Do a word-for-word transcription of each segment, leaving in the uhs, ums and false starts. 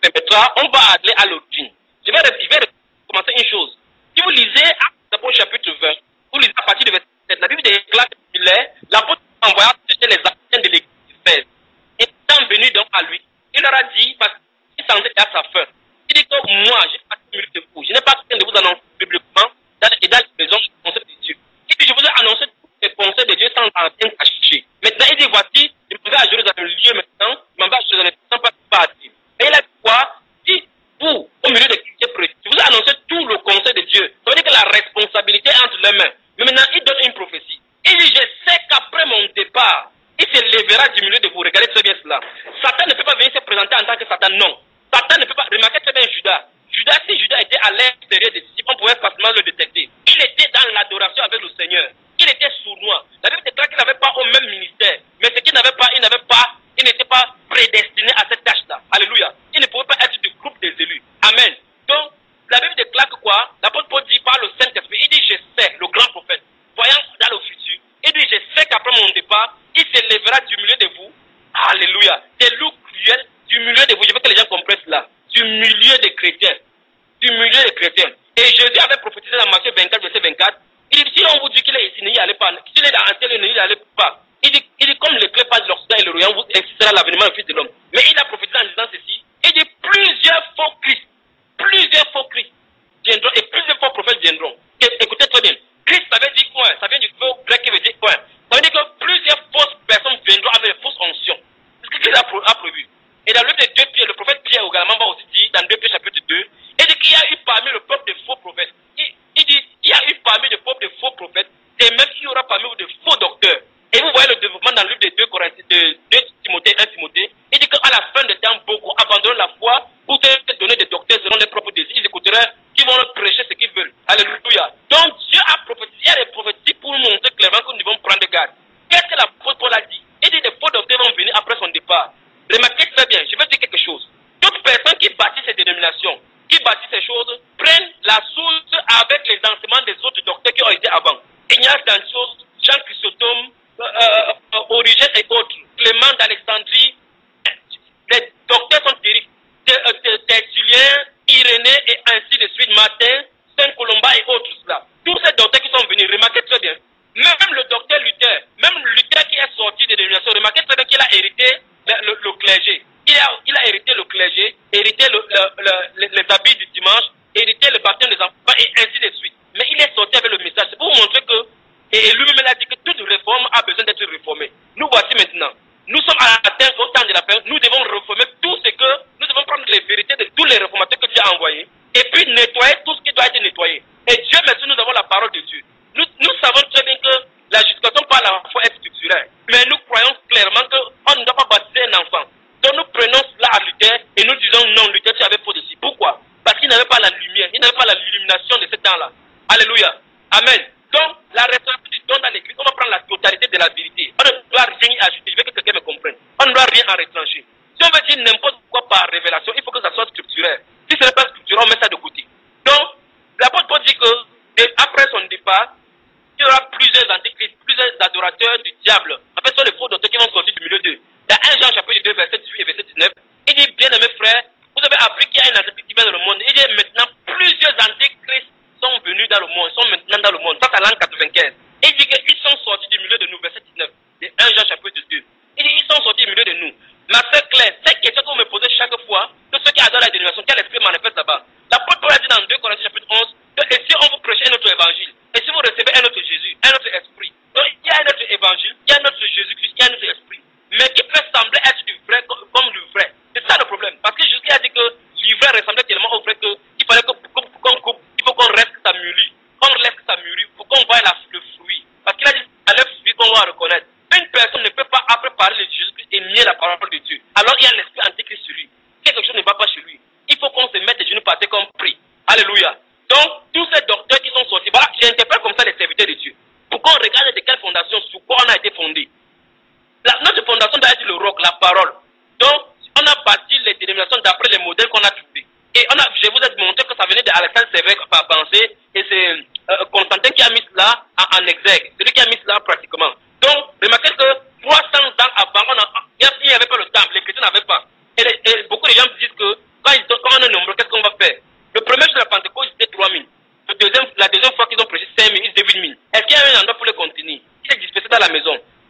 permettra, on va aller à l'origine. Je vais, je vais commencer une chose. Si vous lisez Actes chapitre vingt, vous lisez à partir du verset sept, la Bible déclare qu'il est l'apôtre envoya chercher les anciens de l'église d'Éphèse. Et étant venu donc à lui, il leur a dit, parce qu'il sentait à sa fin, il dit que moi, j'ai pas minutes de vous, je n'ai pas besoin de vous annoncer publiquement et dans les maisons du conseil de Dieu. Il dit, je vous ai annoncé tous les conseils de Dieu sans en rien cacher. Maintenant, il dit, voici, je m'en vais à Jérusalem, le lieu maintenant, je m'en vais à Jérusalem, sans pas partir. Et il a dit quoi? Si vous, au milieu des chrétiens précis, je vous ai annoncé tout le conseil de Dieu. Ça veut dire que la responsabilité est entre les mains. Mais maintenant, il donne une prophétie. Il dit, je sais qu'après mon départ, il se lèvera du milieu de vous. Regardez très bien cela. Satan ne peut pas venir se présenter en tant que Satan, non. Satan ne peut pas. Remarquez très bien Judas. Judas, si Judas était à l'extérieur des disciples, on pouvait facilement le détecter. Il était dans l'adoration avec le Seigneur. Il était sournois. La Bible déclare qu'il n'avait pas au même ministère. Mais ce qu'il n'avait pas, il n'avait pas, il n'était pas prédestiné à cette tâche-là. Alléluia. Il ne pouvait pas être du groupe des élus. Amen. Donc, la Bible déclare que quoi? L'apôtre Paul dit par le Saint-Esprit, il dit, je sais, le grand prophète, voyant dans le futur, il dit, je sais qu'après mon départ, il se lèvera du milieu de vous. Alléluia. Des loups cruels du milieu de vous. Je veux que les gens comprennent cela. Du milieu des chrétiens. Du milieu des chrétiens. Et Jésus avait prophétisé dans Matthieu vingt-quatre, verset vingt-quatre. Il dit, si on vous dit qu'il est ici, n'y allez pas. S'il est dans un ciel, n'y allez pas. Il dit, il dit comme les clés passent de l'Occident et le royaume, vous existera l'avènement du Fils de l'homme. Mais il a prophétisé en disant ceci. Il dit, plusieurs faux Christ, plusieurs faux Christ viendront et plusieurs faux prophètes viendront. Et, écoutez très bien. Christ, ça veut dire quoi? Ça vient du mot grec qui veut dire quoi? Ça veut dire que plusieurs fausses personnes viendront avec des fausses onctions. C'est ce que Christ a, a prévu. Et dans le livre de deux Pierre, le prophète Pierre également va aussi dire, dans deux Pierre chapitre deux, il dit qu'il y a eu parmi le peuple de faux prophètes. Il, il dit, il y a eu parmi le peuple de faux prophètes, et même il y aura parmi vous de faux docteurs. Et vous voyez le développement dans le livre de deux Corinthiens, de deux Timothée, un Timothée. Il dit qu'à la fin des temps, beaucoup abandonnent la foi pour te donner des docteurs selon leurs propres désirs. Ils écouteraient, qui vont leur prêcher ce qu'ils veulent. Alléluia. Donc Dieu a prophétisé, il y a des prophéties pour nous montrer clairement que nous devons prendre garde. Qu'est-ce que l'apôtre Paul a dit? Il dit que des faux docteurs vont venir après son départ. Remarquez très bien, je vais dire quelque chose. Toute personne qui bâtit ces dénominations, qui bâtit ces choses, prennent la source avec les enseignements des autres docteurs qui ont été avant. Ignace d'Antioche, Jean Chrysostome, euh, euh, Origène et autres, Clément d'Alexandrie. Les docteurs sont terribles. Tertullien, Irénée et ainsi de suite, Martin, Saint Colomba et autres là. Tous ces docteurs qui sont venus, remarquez très bien. Même le docteur Luther, même Luther qui est sorti des dénominations, remarquez très bien qu'il a hérité le, le, le clergé. Il a, il a hérité le clergé, hérité le, le, le, les habits du dimanche, hérité le baptême des enfants et ainsi de suite. Mais il est sorti avec le message. C'est pour vous montrer que, et lui-même a dit que toute réforme a besoin d'être réformée. Nous voici maintenant. Nous sommes à la terre au temps de la paix. Nous devons réformer tout ce que, nous devons prendre les vérités de tous les réformateurs que Dieu a envoyés et puis nettoyer tout ce qui doit être nettoyé. Et Dieu, merci, nous avons la parole de Dieu. Nous, nous savons très bien que la justification par la foi est structurelle. Mais nous croyons clairement qu'on ne doit pas baptiser un enfant. Donc nous prenons cela à Luther et nous disons non, Luther, tu avais faux dessus. Pourquoi? Parce qu'il n'avait pas la lumière, il n'avait pas l'illumination de ce temps-là. Alléluia. Amen. Donc, la responsabilité du don dans l'église, on va prendre la totalité de la vérité. On ne doit rien y ajouter. Je veux que quelqu'un me comprenne. On ne doit rien en retrancher. Si on veut dire n'importe quoi par révélation, il faut que ça soit structurel. Si ce n'est pas structurel, on met ça de côté. Donc, l'apôtre Paul dit que, après son départ, il y aura plusieurs antichrists, plusieurs adorateurs du diable. En fait, ce sont les faux docteurs qui vont sortir du milieu d'eux. Dans un Jean chapitre deux, verset dix-huit et verset dix-neuf, il dit, bien aimés frères, vous avez appris qu'il y a un antichrist qui vient dans le monde. Il dit, maintenant, plusieurs antichrists sont venus dans le monde, sont maintenant dans le monde. Ça, c'est l'an quatre-vingt-quinze. Il dit qu'ils sont sortis du milieu de nous, verset dix-neuf, de un Jean chapitre deux. Il dit, ils sont sortis du milieu de nous. Ma sœur Claire, cette question que vous me posez chaque fois, que ceux qui adorent la dénomination, quel esprit manifeste là-bas. L'apôtre Paul a dit dans deux Corinthiens chapitre onze, que et si on vous prêche un autre évangile, et si vous recevez un autre Jésus, un autre esprit, donc il y a un autre évangile, il y a un autre Jésus-Christ, il y a un autre esprit, mais qui peut sembler être du vrai comme du vrai. C'est ça le problème. Parce que Jésus a dit que l'ivraie ressemblait tellement au vrai qu'il fallait qu'on coupe, il faut qu'on reste que ça mûrit. Qu'on laisse que ça mûrit pour qu'on voie la, le fruit. Parce qu'il a dit, à leur fruit qu'on va reconnaître. Une personne ne peut pas après parler de Jésus-Christ et nier la parole de Dieu. Alors il y a l'esprit antichrist sur lui. Quelque chose ne va pas chez lui. Il faut qu'on se mette les genoux par terre comme prie. Alléluia. Donc, tous ces docteurs qui sont sortis, voilà, j'interprète comme ça les serviteurs de Dieu. Pour qu'on regarde de quelle fondation, sur quoi on a été fondé. La, notre fondation doit être le roc, la parole. Donc, on a bâti les dénominations d'après les modèles qu'on a trouvés. Et on a, je vous ai montré que ça venait d'Alexandre Sévère par pensée, et c'est euh, Constantin qui a mis cela en, en exergue. C'est lui qui a mis cela pratiquement. Donc, remarquez que trois cents ans avant, on a, il n'y avait pas le temple, les chrétiens n'avaient pas. Et, les, et beaucoup de gens disent que quand ils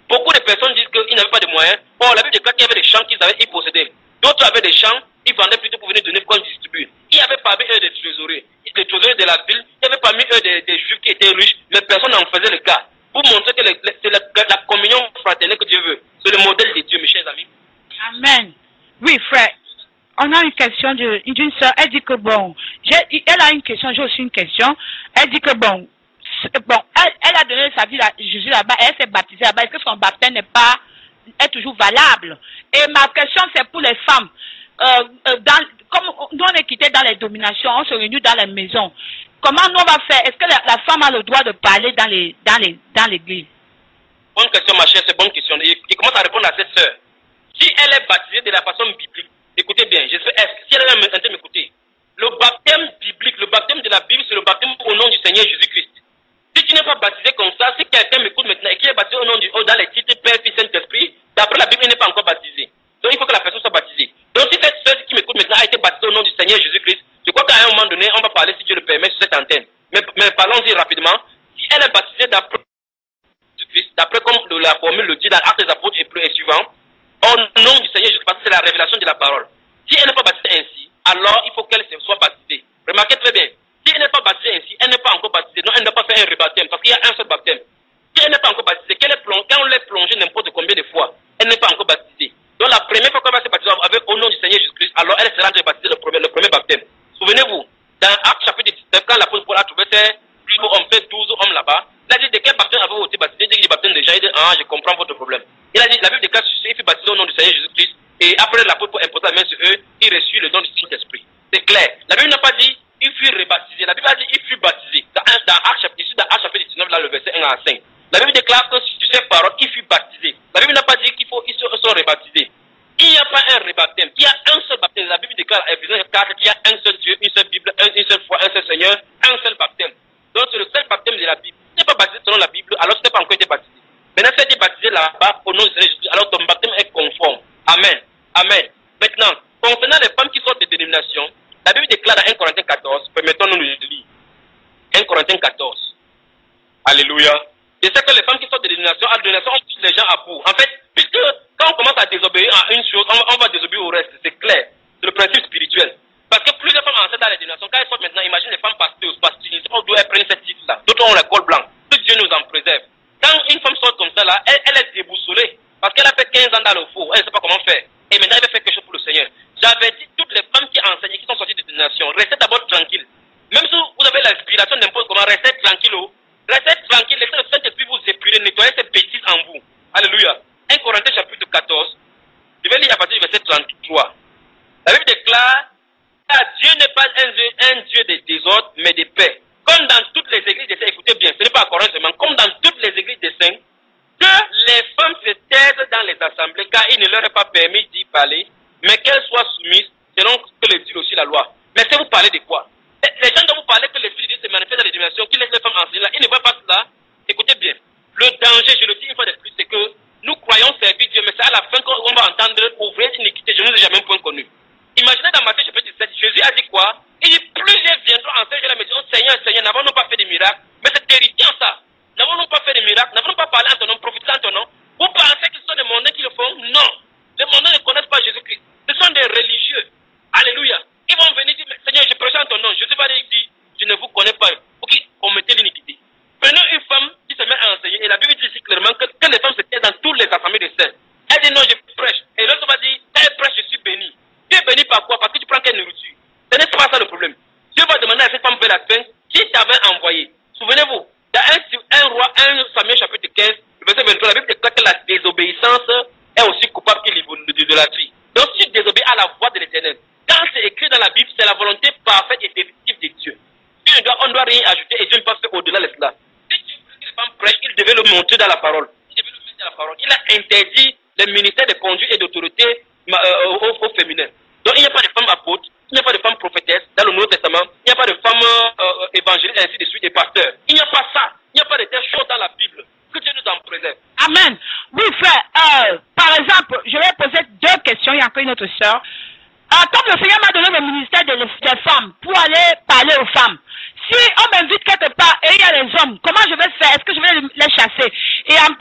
Beaucoup de personnes disent qu'ils n'avaient pas de moyens. Or, la Bible déclare qu'il y avait des champs qu'ils avaient, ils possédaient. D'autres avaient des champs, ils vendaient plutôt pour venir donner quand ils distribuent. Il y avait parmi eux des trésoriers. Des trésoriers de la ville, il y avait parmi eux des, des juifs qui étaient riches, mais personne n'en faisait le cas. Pour montrer que c'est la, la communion fraternelle que Dieu veut. C'est le modèle de Dieu, mes chers amis. Amen. Oui, frère. On a une question d'une soeur. Elle dit que bon, elle a une question, j'ai aussi une question. Elle dit que bon, bon, elle, elle a donné sa vie à Jésus là-bas, elle s'est baptisée là-bas. Est-ce que son baptême n'est pas, est toujours valable? Et ma question, c'est pour les femmes. Euh, euh, dans, comme nous on est quittés dans les dominations, on se réunit dans les maisons. Comment nous on va faire? Est-ce que la, la femme a le droit de parler dans les dans les dans l'église? Bonne question, ma chère, c'est bonne question. Et il commence à répondre à cette sœur. Si elle est baptisée de la façon biblique, écoutez bien, je sais, si elle est en train de m'écouter, le baptême biblique, le baptême de la Bible, c'est le baptême au nom du Seigneur Jésus-Christ. Si tu n'es pas baptisé comme ça, si quelqu'un m'écoute maintenant et qui est baptisé au nom du haut dans les titres Père, Fils, Saint-Esprit, d'après la Bible, il n'est pas encore baptisé. Donc il faut que la personne soit baptisée. Donc si cette sœur qui m'écoute maintenant a été baptisée au nom du Seigneur Jésus-Christ, je crois qu'à un moment donné, on va parler, si Dieu le permet, sur cette antenne. Mais, mais parlons-y rapidement. Si elle est baptisée d'après Jésus-Christ, d'après comme la formule le dit dans Actes des Apôtres et suivant, au nom du Seigneur Jésus-Christ, c'est la révélation de la parole. Si elle n'est pas baptisée ainsi, alors il faut qu'elle soit baptisée. Remarquez très bien. Si elle n'est pas baptisée ainsi, elle n'est pas encore baptisée. Non, elle n'a pas fait un rebaptême parce qu'il y a un seul baptême. Si elle n'est pas encore baptisée, qu'elle est plongée, quand on l'est plongée n'importe combien de fois, elle n'est pas encore baptisée. Donc la première fois qu'elle va se baptiser avec au nom du Seigneur Jésus-Christ, alors elle sera baptisée le premier, le premier baptême. Souvenez-vous, dans Actes chapitre dix-neuf, quand l'apôtre Paul a trouvé ces hommes, fait douze hommes là-bas, il a dit de quel baptême avez-vous été baptisé? Il dit qu'il baptême déjà. Il dit ah, je comprends votre problème. Il a dit la Bible déclare il fut baptisé au nom du Seigneur Jésus-Christ. Et après l'apôtre Paul imposa la main sur eux, il reçut le don du Saint-Esprit. C'est clair. La Bible n'a pas dit il fut rebaptisé. La Bible a dit il fut baptisé. Dans, dans Actes chapitre dix-neuf, là, le verset un à cinq. La Bible déclare que sur ces paroles, il fut baptisé. La Bible n'a pas dit qu'il faut qu'ils soient rebaptisés. Il n'y a pas un rebaptême. Il y a un seul baptême. La Bible déclare à Éphésiens quatre qu'il y a un seul Dieu, une seule Bible, un, une seule foi, un seul Seigneur, un seul baptême. Donc c'est le seul baptême de la Bible. Si tu n'es pas baptisé selon la Bible, alors tu n'es pas encore été baptisé. Maintenant, si tu es baptisé là-bas au nom de Jésus, alors ton baptême est conforme. Amen. Amen. Maintenant, concernant les femmes qui sortent des dénominations, la Bible déclare dans un Corinthiens quatorze, permettons-nous de le lire. un Corinthiens quatorze. Alléluia. Je sais que les femmes qui sortent des dénominations, à dénomination, on pousse les gens à bout. En fait, puisque quand on commence à désobéir à une chose, on, on va désobéir au reste, c'est clair. C'est le principe spirituel. Parce que plusieurs femmes enseignent dans les dénominations, quand elles sortent maintenant, imagine les femmes pasteuses, pasteuses, on doit prendre cette titre-là. D'autres ont le col blanc. Que Dieu nous en préserve. Quand une femme sort comme ça là, elle, elle est déboussolée. Parce qu'elle a fait quinze ans dans le four, elle ne sait pas comment faire. Et maintenant, elle veut faire quelque chose pour le Seigneur. J'avais dit toutes les femmes qui enseignent, qui sont sorties des dénominations, restez d'abord tranquilles. Même si vous avez l'inspiration n'importe comment, restez tranquille. Restez tranquille, laissez le Saint-Esprit vous épurer, nettoyer ces bêtises en vous. Alléluia. un Corinthiens chapitre quatorze, je vais lire à partir du verset trente-trois. La Bible déclare, car Dieu n'est pas un Dieu, un Dieu de désordre, mais de paix. Comme dans toutes les églises des saints, écoutez bien, ce n'est pas à Corinthe seulement, comme dans toutes les églises des saints, que les femmes se taisent dans les assemblées, car il ne leur est pas permis d'y parler, mais qu'elles soient soumises, selon ce que le dit aussi la loi. Mais si vous parlez de quoi? Les gens dont vous parlez que l'Esprit de Dieu se manifeste dans les dimensions, qui laissent les femmes enseigner là, ils ne voient pas cela. Écoutez bien, le danger, je le dis une fois de plus, c'est que nous croyons servir Dieu, mais c'est à la fin qu'on va entendre ouvrir une iniquité, je ne vous ai jamais un point connu. Imaginez dans Matthieu chapitre dix-sept, Jésus a dit quoi? Il dit, plusieurs viendront enseigner la maison, Seigneur, Seigneur, n'avons-nous pas fait de miracles? Mais c'est terrifiant ça. N'avons-nous pas fait de miracles? N'avons-nous pas parlé en ton nom, prophétisé en ton nom? Vous pensez que ce sont des mondains qui le font? Non. Les mondains ne connaissent pas Jésus-Christ. Ce sont des religieux. Alléluia. Ils vont venir dire, Seigneur, je prêche en ton nom. Jésus va dire, je ne vous connais pas. Pour qu'ils commettent l'iniquité. Prenons une femme qui se met à enseigner, et la Bible dit ici clairement que, que les femmes se taisent dans toutes les assemblées de saints. Elle dit non, je prêche. Et l'autre va dire, elle prêche, je suis béni. Tu es béni par quoi? Parce que tu prends quelle nourriture? Ce n'est pas ça le problème. Dieu va demander à cette femme de la fin, qui t'avait envoyé? Souvenez-vous, dans un, un roi, un Samuel chapitre quinze, le verset vingt-trois, la Bible déclare que la désobéissance est aussi coupable que l'idolâtrie. Donc si tu désobéis à la voix de l'Éternel, quand c'est écrit dans la Bible, c'est la volonté parfaite et définitive de Dieu. Dieu doit, on ne doit rien ajouter et Dieu ne peut pas faire au-delà de cela. Si tu veux que les femmes prêchent, il devait le montrer dans la parole. Il devait le mettre dans la parole. Il a interdit le ministère de conduite et d'autorité euh, aux, aux féminins. Donc il n'y a pas de femmes apôtres, il n'y a pas de femmes prophétesses dans le Nouveau Testament, il n'y a pas de femmes euh, évangélistes, ainsi de suite, des pasteurs. Il n'y a pas ça. Il n'y a pas de telles choses dans la Bible. Que Dieu nous en préserve. Amen. Oui, frère. Euh, par exemple, je vais poser deux questions. Il y a encore une autre sœur. Euh, comme le Seigneur m'a donné le ministère des de femmes pour aller parler aux femmes, si on m'invite quelque part et il y a les hommes, comment je vais faire? Est-ce que je vais les chasser? Et en plus, j'ai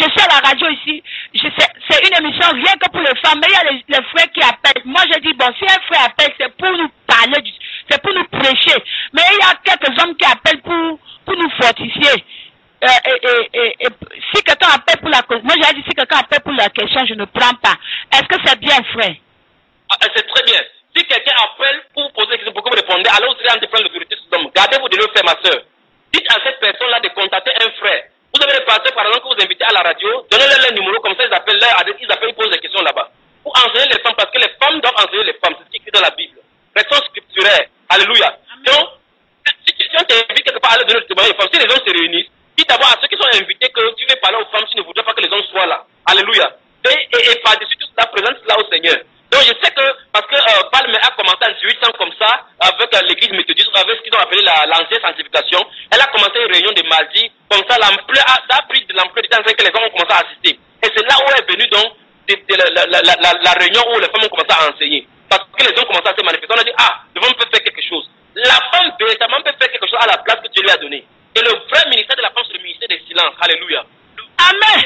je suis à la radio ici, c'est une émission rien que pour les femmes, mais il y a les, les frères qui appellent. Moi, je dis, bon, si un frère appelle, c'est pour nous parler, c'est pour nous prêcher. Mais il y a quelques hommes qui appellent pour, pour nous fortifier. Euh, et, et, et, et si quelqu'un appelle pour la cause, moi j'ai dit, si quelqu'un appelle pour la question, je ne prends pas. Est-ce que c'est bien, frère? Ah, c'est très bien. Si quelqu'un appelle pour poser des questions, pour que vous répondez, alors vous serez en train de prendre l'autorité sur l'homme. Gardez-vous de le faire, ma soeur. Dites à cette personne-là de contacter un frère. Vous avez des pasteurs, par exemple, que vous invitez à la radio, donnez-leur leur numéro, comme ça ils appellent, leur, ils appellent, ils posent des questions là-bas. Pour enseigner les femmes, parce que les femmes doivent enseigner les femmes, c'est ce qui est écrit dans la Bible. Restons scripturaires. Alléluia. Donc, si, si on t'invite quelque part à leur donner le témoignage aux femmes, si les hommes se réunissent, dis d'abord à ceux qui sont invités que tu veux parler aux femmes, tu ne voudrais pas que les hommes soient là. Alléluia. Et, et, et par-dessus tout cela, présente cela au Seigneur. Donc je sais que, parce que euh, Palme a commencé en dix-huit cents comme ça, avec euh, l'église méthodiste, avec ce qu'ils ont appelé l'ancienne sanctification. Elle a commencé une réunion de mardi, comme ça l'ampleur, ça a pris de l'ampleur du temps que les hommes ont commencé à assister. Et c'est là où est venue donc de, de la, la, la, la, la réunion où les femmes ont commencé à enseigner. Parce que les hommes ont commencé à se manifester. On a dit, ah, le femme peut faire quelque chose. La femme véritablement peut faire quelque chose à la place que Dieu lui a donnée. Et le vrai ministère de la femme, c'est le ministère des silences. Alléluia. Amen.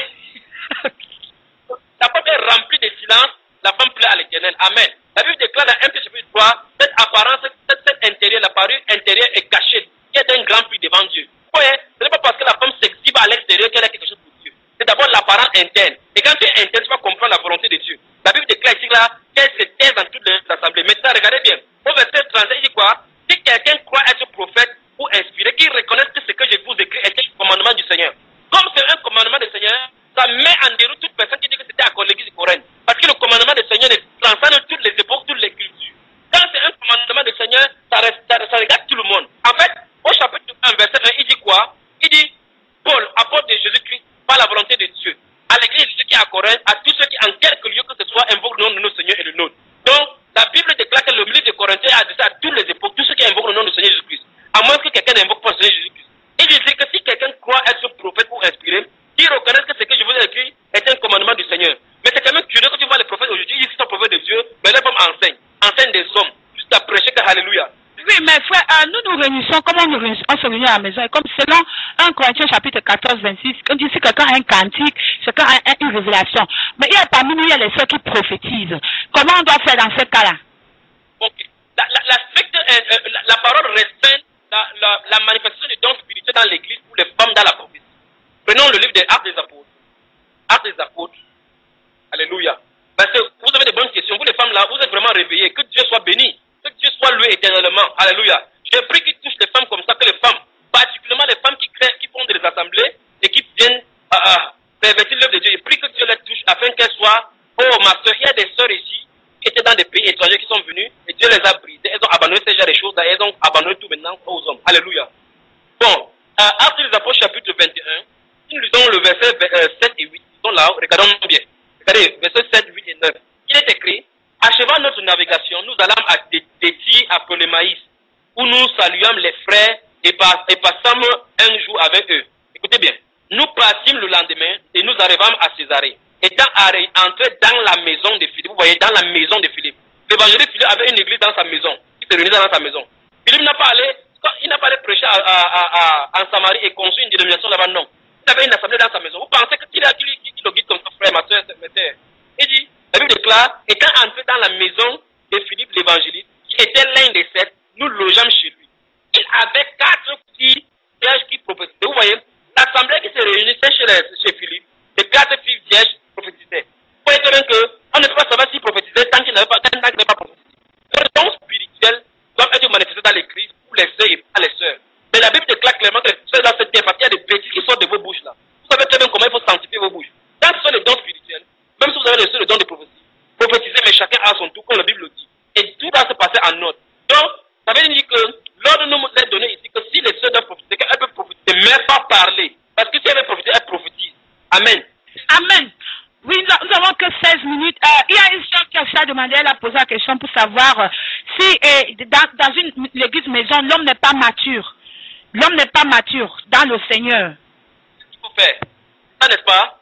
La femme est remplie de silence. La femme plaît à l'Éternel. Amen. La Bible déclare dans un chapitre trois, cette apparence, cette, cette intérieur, la parure intérieure est cachée, qui est un grand prix devant Dieu. Vous voyez, ce n'est pas parce que la femme s'exhibe à l'extérieur qu'elle a quelque chose pour Dieu. C'est d'abord l'apparence interne. Et quand tu es interne, tu vas comprendre la volonté de Dieu. La Bible déclare ici là qu'elle se taise dans toutes les assemblées. Maintenant, regardez bien. Au verset trente, il dit quoi? Si quelqu'un croit être prophète ou inspiré, qu'il reconnaisse que ce que je vous écris est un commandement du Seigneur. Comme c'est un commandement du Seigneur, ça met en déroute toute personne qui dit que c'était à l'église de Corinthe. Parce que le commandement du Seigneur transcende toutes les époques, toutes les cultures. Quand c'est un commandement du Seigneur, ça, reste, ça, ça regarde tout le monde. En fait, au chapitre un, verset un, il dit quoi? Il dit, Paul, apôtre de Jésus-Christ, par la volonté de Dieu, à l'église de Dieu qui est à Corinthe, à tous ceux qui, en quelque lieu que ce soit, invoquent le nom de notre Seigneur et le nôtre. Donc, la Bible déclare que le livre de Corinthiens a dit ça à toutes les époques, tous ceux qui invoquent le nom du Seigneur Jésus-Christ. À moins que quelqu'un n'invoque pas le Seigneur Jésus-Christ. Il dit que si quelqu'un croit être prophète ou inspiré, qu'il reconnaisse que ce que je vous ai écrit est un commandement du Seigneur. Mais c'est quand même curieux que tu vois les prophètes aujourd'hui, ils sont prophètes de Dieu, mais les femmes enseignent, enseignent des hommes, juste à prêcher que Alléluia. Oui, mais frère, euh, nous nous réunissons, comme on, nous réunissons, on se réunit à la maison, et comme selon un Corinthiens chapitre quatorze, vingt-six, on dit si quelqu'un a un cantique, quelqu'un a une révélation. Mais il y a parmi nous, il y a les sœurs qui prophétisent. Comment on doit faire dans ce cas-là? Ok. La, la, la, stricte, euh, euh, la, la parole restreint la, la, la manifestation des dons spirituels dans l'église pour les femmes dans la prophétie. Prenons le livre des Actes des Apôtres. Actes des Apôtres. Alléluia. Parce que vous avez des bonnes questions. Vous les femmes là, vous êtes vraiment réveillées. Que Dieu soit béni. Que Dieu soit loué éternellement. Alléluia. Je prie qu'il touche les femmes comme ça, que les femmes, particulièrement les femmes qui créent, qui font des assemblées et qui viennent à, à pervertir l'œuvre de Dieu. Je prie que Dieu les touche afin qu'elles soient, oh ma soeur, il y a des sœurs ici qui étaient dans des pays étrangers qui sont venus et Dieu les a brisées. Elles ont abandonné ces genres de choses, elles ont abandonné tout maintenant aux hommes. Alléluia. Bon, euh, Actes des Apôtres chapitre vingt et un, nous lisons le verset euh, sept et huit. Ils sont là, regardons bien. Regardez, verset sept, huit et neuf. Il est écrit, achevant notre navigation, nous allâmes à Détie à Ptolémaïs, où nous saluâmes les frères et, pas, et passâmes un jour avec eux. Écoutez bien, nous partîmes le lendemain et nous arrivâmes à Césarée. Étant entrés dans la maison de Philippe, vous voyez, dans la maison de Philippe. L'évangéliste Philippe avait une église dans sa maison, qui se réunissait dans sa maison. Philippe n'a pas allé, il n'a pas allé prêcher à, à, à, à, en Samarie et construire une dénomination là-bas, non. Il avait une assemblée dans sa maison. Vous pensez qu'il a qu'il qui le guide comme ça, frère, ma soeur, ma soeur. Il dit, la Bible déclare, étant entré dans la maison de Philippe l'évangéliste, qui était l'un des sept, nous logeâmes chez lui. Il avait quatre filles vierges qui prophétisaient. Vous voyez, l'assemblée qui se réunissait chez, les, chez Philippe, les quatre filles vierges prophétisaient. Vous voyez très bien qu'on ne peut pas savoir s'ils prophétisaient tant qu'ils n'avaient pas, tant qu'ils n'avaient pas prophétisé. Les dons spirituels doivent être manifestés dans l'église pour les sœurs et pas les sœurs. Mais la Bible déclare clairement que les sœurs doivent se taire parce qu'il y a des bêtises qui sortent de vos bouches là. Vous savez très bien comment il faut sanctifier vos bouches. Quand ce sont les dons spirituels, même si vous avez les dons de prophétie, prophétiser, mais chacun a son tour, comme la Bible le dit. Et tout doit se passer en ordre. Donc, ça veut dire que l'ordre nous est donné ici que si les sœurs doivent prophétiser, elles peuvent prophétiser, mais pas parler. Parce que si elles veulent prophétiser, elles prophétisent. Amen. Amen. Oui, nous avons que seize minutes. Euh, il y a une sœur qui a demandé, elle a posé la question pour savoir euh, si euh, dans, dans une l'église maison, l'homme n'est pas mature. L'homme n'est pas mature dans le Seigneur. Qu'est-ce qu'il faut faire? Ça, n'est-ce pas?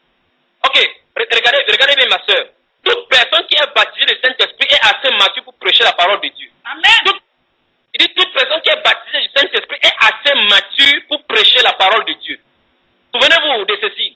Ok, regardez, regardez bien ma soeur. Toute personne qui est baptisée du Saint-Esprit est assez mature pour prêcher la parole de Dieu. Amen. Toute, il dit toute personne qui est baptisée du Saint-Esprit est assez mature pour prêcher la parole de Dieu. Souvenez-vous de ceci. La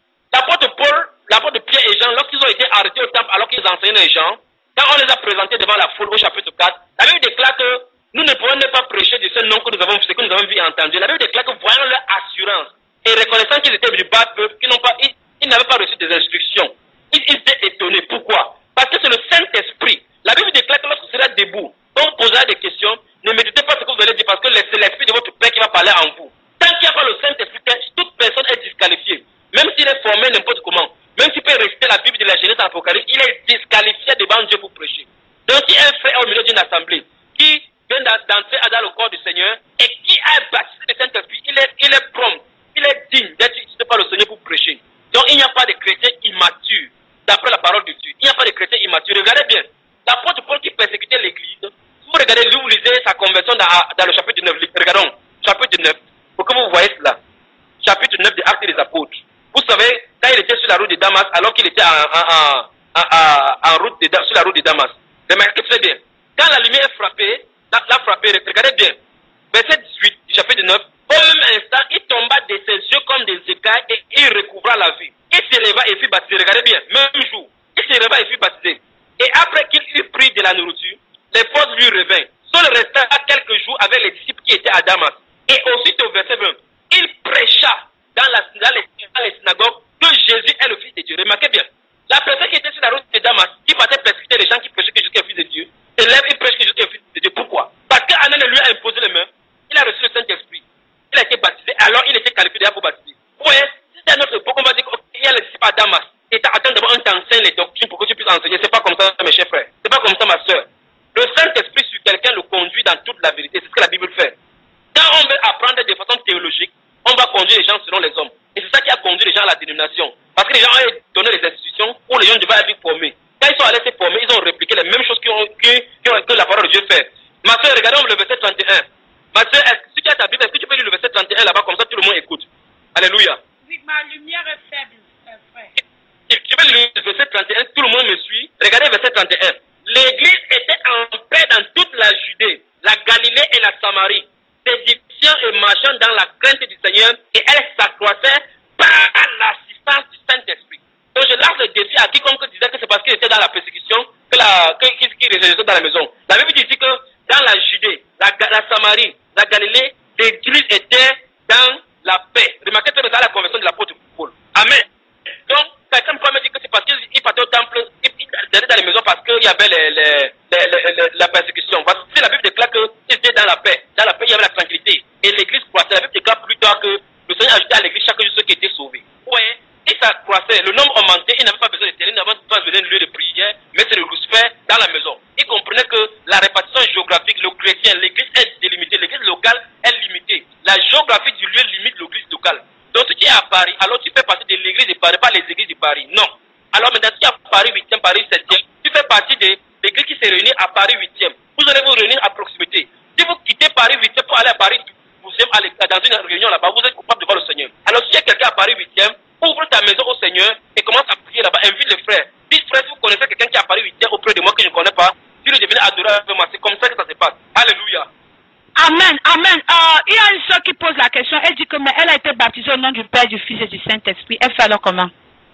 L'apôtre Paul, l'apôtre Pierre et Jean, lorsqu'ils ont été arrêtés au temple alors qu'ils enseignaient les gens, quand on les a présentés devant la foule au chapitre quatre, la Bible déclare que nous ne pouvons pas prêcher de ce nom que nous avons, ce que nous avons vu et entendu. La Bible déclare que voyant leur assurance et reconnaissant qu'ils étaient du bas peuple, qu'ils n'ont pas, ils, ils n'avaient pas reçu des instructions, ils, ils étaient étonnés. Pourquoi? Parce que c'est le Saint-Esprit. La Bible déclare que lorsque vous serez debout, quand on posera des questions, ne méditez pas ce que vous allez dire parce que c'est l'Esprit de votre Père qui va parler en vous. Tant qu'il n'y a pas le Saint-Esprit, toute personne est disqualifiée. Même s'il est formé n'importe comment, même s'il peut réciter la Bible de la Genèse à l'Apocalypse, il est disqualifié devant Dieu pour prêcher. Donc si un frère est au milieu d'une assemblée qui vient d'entrer dans le corps du Seigneur et qui a baptisé le Saint-Esprit, il est, il est prompt, il est digne d'être utilisé par le Seigneur pour prêcher. Donc il n'y a pas de chrétien immature, d'après la parole de Dieu. Il n'y a pas de chrétien immature. Regardez bien, l'apôtre Paul qui persécutait l'église, si vous regardez, vous lisez sa conversion dans, dans le chapitre neuf, regardons, chapitre neuf, pour que vous voyez cela. Chapitre neuf des Actes des Apôtres. Vous savez, quand il était sur la route de Damas, alors qu'il était en, en, en, en, en route de, sur la route de Damas, remarquez très bien, quand la lumière est frappée, l'a, l'a frappé, regardez bien, verset dix-huit du chapitre neuf, au même instant, il tomba de ses yeux comme des écailles et il recouvra la vue. Il s'éleva et fut baptisé, regardez bien, même jour, il s'éleva et fut baptisé. Et après qu'il eut pris de la nourriture, les forces lui revinrent. Seul resta quelques jours avec les disciples qui étaient à Damas. Et aussitôt, verset vingt, il prêcha dans, la, dans, les, dans les synagogues que Jésus est le Fils de Dieu. Remarquez bien, la personne qui était sur la route de Damas, qui partait persécuter les gens qui prêchaient que Jésus est le Fils de Dieu, se lève et prêche que Jésus est le Fils de Dieu. Pourquoi? Parce qu'Ananias lui a imposé les mains, il a reçu le Saint-Esprit, il a été baptisé, alors il était qualifié déjà pour baptiser. Vous voyez, si c'est à notre époque, on va dire qu'il y a les disciples à Damas, et t'attends d'abord un t'enseigne les doctrines pour que tu puisses enseigner. C'est pas comme ça, mes chers frères. C'est pas comme ça, ma soeur. Le Saint-Esprit sur quelqu'un le conduit dans toute la vérité. C'est ce que la Bible fait. Quand on veut apprendre de façon théologique, on va conduire les gens selon les hommes. Et c'est ça qui a conduit les gens à la dénomination. Parce que les gens ont donné les institutions où les gens devaient être formés. Quand ils sont allés se former, ils ont répliqué les mêmes choses qui ont, qui, qui ont, que la parole de Dieu fait. Ma soeur, regardons le verset trente et un. Ma soeur, est-ce que si tu as ta Bible, est-ce que tu peux lire le verset trente et un là-bas, comme ça tout le monde écoute? Alléluia. Oui, ma lumière est faible, frère. Je vais lire le verset trente et un, tout le monde me suit. Regardez le verset trente et un. L'église était en paix dans toute la Judée, la Galilée et la Samarie, s'édifiant et marchant dans la crainte du Seigneur, et elle s'accroissait par l'assistance du Saint-Esprit. Donc je lance le défi à quiconque disait que c'est parce qu'il était dans la persécution que la, que, qu'il, qu'il restait dans la maison. La Bible dit que dans la Judée, la, la Samarie, la Galilée, l'église était dans la paix. Remarquez que c'est la conversion de l'apôtre Paul. Amen. Donc, quelqu'un peut me dire que c'est parce qu'il partait au temple, il, il allait dans les maisons parce qu'il y avait les, les, les, les, les, la persécution. Parce que la Bible déclare qu'il était dans la paix. Dans la paix, il y avait la tranquillité. Et l'église croissait. La Bible déclare plus tard que le Seigneur ajoutait à l'église chaque jour ceux qui étaient sauvés. Vous voyez, et ça croissait. Le nombre augmentait. Il n'avait pas besoin de terrain, il n'avait pas besoin de lieu de prière, mais c'est le Lucifer dans la maison. Il comprenait que la répartition géographique, le chrétien, l'église est délimitée. L'église locale est limitée. La géographie du lieu limite l'église locale. Donc si tu es à Paris, alors tu fais partie de l'église de Paris, pas les églises de Paris. Non. Alors maintenant, si tu es à Paris huitième, Paris septième, tu fais partie de l'église qui se réunit à Paris huitième. Vous allez vous réunir à proximité. Si vous quittez Paris huitième pour aller à Paris douzième, dans une réunion là-bas, vous êtes coupable devant le Seigneur. Alors si il y a quelqu'un à Paris huitième, ouvre ta maison au Seigneur et commence à prier là-bas. Invite les frères. Dites frères, si vous connaissez quelqu'un qui est à Paris huitième auprès de moi que je ne connais pas, si vous devenez adorer avec moi, c'est comme ça que ça se passe. Alléluia. Amen, amen. Euh, il y a une soeur qui pose la question. Elle dit que mais elle a été baptisée au nom du Père, du Fils et du Saint-Esprit. Elle fait alors comment?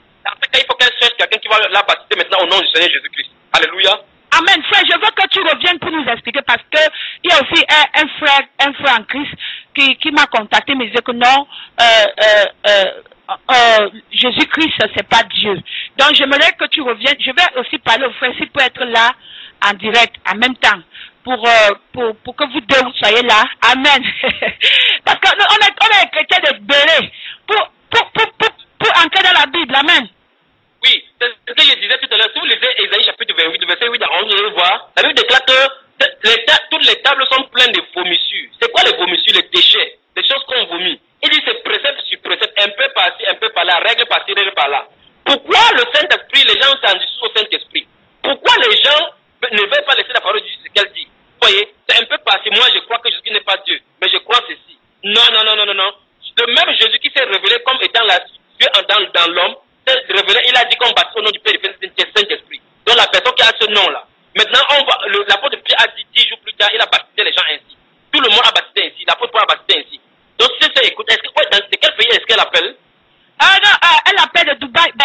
Il faut qu'elle cherche quelqu'un qui va la baptiser maintenant au nom du Seigneur Jésus-Christ. Alléluia. Amen. Frère, je veux que tu reviennes pour nous expliquer parce que il y a aussi un, un frère, un frère en Christ qui, qui m'a contacté, me disait que non, euh, euh, euh, euh, Jésus-Christ, c'est pas Dieu. Donc, j'aimerais que tu reviennes. Je vais aussi parler au frère s'il peut être là en direct en même temps. Pour, euh, pour, pour que vous deux vous soyez là. Amen. Parce qu'on est, on est chrétiens de béné pour, pour, pour, pour, pour entrer dans la Bible. Amen. Oui, c'est ce que je disais tout à l'heure. Si vous lisez Ésaïe chapitre vingt-huit, verset huit à onze, vous allez voir, la Bible déclare que les ta- toutes les tables sont pleines de vomissures. C'est quoi les vomissures? Les déchets, les choses qu'on vomit. Il dit c'est précepte sur précepte, un peu par-ci, un peu par-là, règle par-ci, règle par-là. Pourquoi le Saint-Esprit, les gens s'en disent au Saint-Esprit? Pourquoi les gens ne veulent pas laisser la parole de Dieu, ce qu'elle dit? Vous voyez, c'est un peu passé. Moi, je crois que Jésus n'est pas Dieu, mais je crois ceci. Non, non, non, non, non, non. Le même Jésus qui s'est révélé comme étant la, Dieu dans, dans l'homme, s'est révélé, il a dit qu'on baptise au nom du Père et du Fils et du Saint-Esprit. Donc la personne qui a ce nom-là. Maintenant, on va, le, l'apôtre Pierre a dit dix jours plus tard, il a baptisé les gens ainsi. Tout le monde a baptisé ainsi. L'apôtre Paul a baptisé ainsi. Donc si ça écoute, est-ce que, ouais, dans quel pays est-ce qu'elle appelle? Ah non, euh, elle appelle de Dubaï.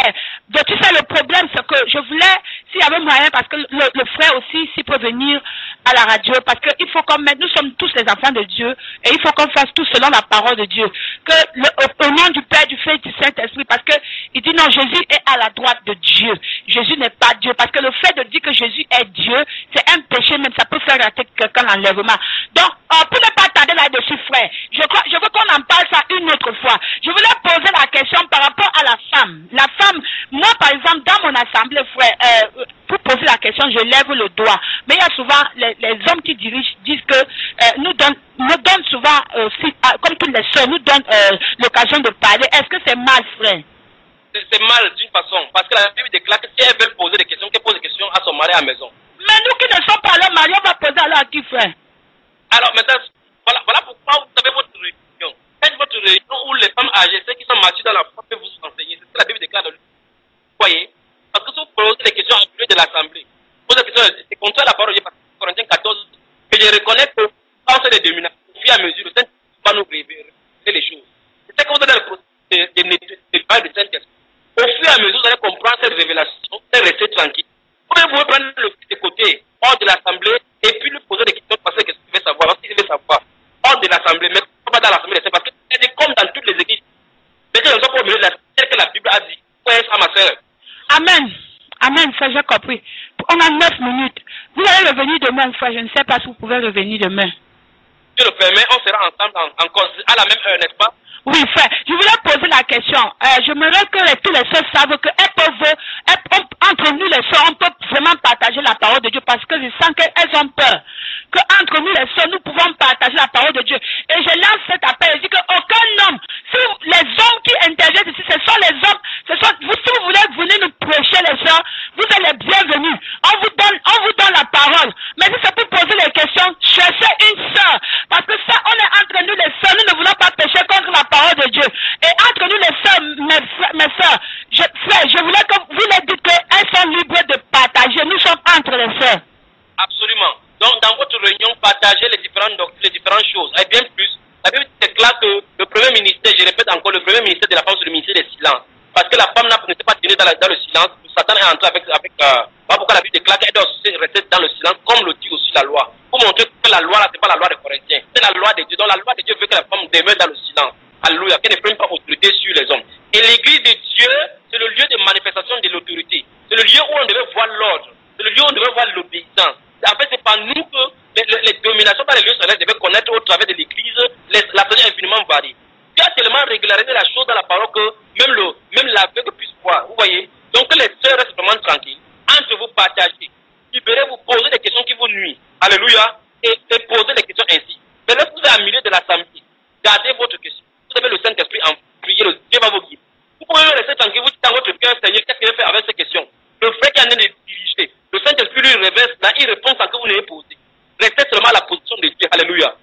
le problème, c'est que je voulais, s'il y avait moyen, parce que le, le frère aussi, s'il peut venir à la radio, parce qu'il faut qu'on mette, nous sommes tous les enfants de Dieu, et il faut qu'on fasse tout selon la parole de Dieu. Que le, au, au nom du Père, du Fils et du Saint-Esprit, parce que il dit non, Jésus est à la droite de Dieu. Jésus n'est pas Dieu, parce que le fait de dire que Jésus est Dieu, c'est un péché, même ça peut faire rater quelqu'un l'enlèvement. Donc, euh, pour ne pas tarder là-dessus, frère, je, crois, je veux qu'on en parle ça une autre fois. Je voulais poser la question par rapport à la femme. La femme, moi par exemple, dans mon assemblée, frère, euh, pour poser la question, je lève le doigt. Mais il y a souvent les, les hommes qui dirigent disent que euh, nous donnent nous donnent souvent, euh, si, euh, comme toutes les sœurs, nous donnent euh, l'occasion de parler. Est-ce que c'est mal, frère? C'est mal d'une façon, parce que la Bible déclare que si elles veulent poser des questions, qu'elles posent des questions à son mari à la maison. Mais nous qui ne sommes pas là, mari, on va poser alors à qui, frère? Alors maintenant, voilà, voilà pourquoi vous avez votre réunion. Faites votre réunion où les femmes âgées, ceux qui sont matures dans la foi, peuvent vous enseigner. C'est ce que la Bible déclare dans le. Vous voyez? Parce que si vous posez des questions en milieu de l'Assemblée, posez des questions, c'est contraire à la parole de Dieu, parce que Corinthiens quatorze, et je reconnais que quand c'est des dominations, au fur et à mesure, le Saint-Esprit va nous révéler les choses. C'est ce que vous avez le processus de nettoyage du Saint-Esprit. Au fur et à mesure, vous allez comprendre cette révélation, vous allez rester tranquille. Vous pouvez prendre le fils de côté, hors de l'Assemblée, et puis lui poser des questions, parce que qu'est-ce qu'il veut savoir, parce qu'il veut savoir, hors de l'Assemblée, mais pas dans l'Assemblée, parce que c'est comme dans toutes les églises. Mais que nous sommes au milieu de la tel que la Bible a dit. Oui, ça, ma soeur. Amen. Amen, frère, j'ai compris. On a neuf minutes. Vous allez revenir demain, frère. Je ne sais pas si vous pouvez revenir demain. Dieu le permet, on sera ensemble en, encore à la même heure, n'est-ce pas? Oui, frère. Je voulais poser la question. Euh, J'aimerais que les, tous les sœurs savent qu'elles peuvent, elles, on, entre nous les sœurs, on peut vraiment partager la parole de Dieu parce que je sens qu'elles ont peur. Que entre nous les sœurs, nous pouvons partager la parole de Dieu. Et je lance cet appel. Je dis qu'aucun homme, si les hommes qui interviennent ici, ce sont les hommes, ce sont, vous, si vous voulez venir nous prêcher les sœurs, vous êtes les bienvenus. On vous donne, on vous donne la parole. Mais si c'est pour poser les questions, cherchez une sœur. Parce que ça, on est entre nous les sœurs, nous ne voulons pas pécher contre la parole de Dieu. Et entre nous les sœurs, mes, mes sœurs, je, frère, je voulais que vous les dites qu'elles sont libres de partager. Nous sommes entre les sœurs. Absolument. Donc, dans votre réunion, partagez les différentes doctrines, les différentes choses. Et bien plus, la Bible déclare que le premier ministère, je répète encore, le premier ministère de la femme, c'est le ministère des silences. Parce que la femme n'a pas tenu dans, dans le silence. Satan est entré avec, avec euh, pas pourquoi la Bible déclare qu'elle doit rester dans le silence, comme le dit aussi la loi. Pour montrer que la loi, là, c'est pas la loi des Corinthiens. C'est la loi de Dieu. Donc, la loi de Dieu veut que la femme demeure dans le silence. Alléluia. Qu'elle ne prenne pas autorité sur les hommes. Et l'église de Dieu, c'est le lieu de manifestation de l'autorité. C'est le lieu où on devait voir l'ordre. C'est le lieu où on devait voir l'obéissance. En fait, c'est pas nous que les, les, les dominations dans les lieux célestes devaient connaître au travers de l'église. La Seigneur est infiniment variée. Dieu a tellement régularisé la chose dans la parole que même le, même l'aveugle puisse voir. Vous voyez? Donc, que les sœurs restent vraiment tranquilles. Entre vous, partagez. Libérez-vous, posez des questions qui vous nuisent. Alléluia. Et, et posez des questions ainsi. Mais lorsque vous êtes au milieu de l'assemblée, gardez votre question. Vous avez le Saint-Esprit en prier, le Dieu va vous guider. Vous pouvez rester tranquille, vous dites dans votre cœur, Seigneur, qu'est-ce qu'il veut faire avec ces questions? Le frère qui est en train de diriger, le Saint-Esprit lui réverse, là, il répond sans que vous n'ayez posé. Restez seulement à la position de Dieu. Alléluia.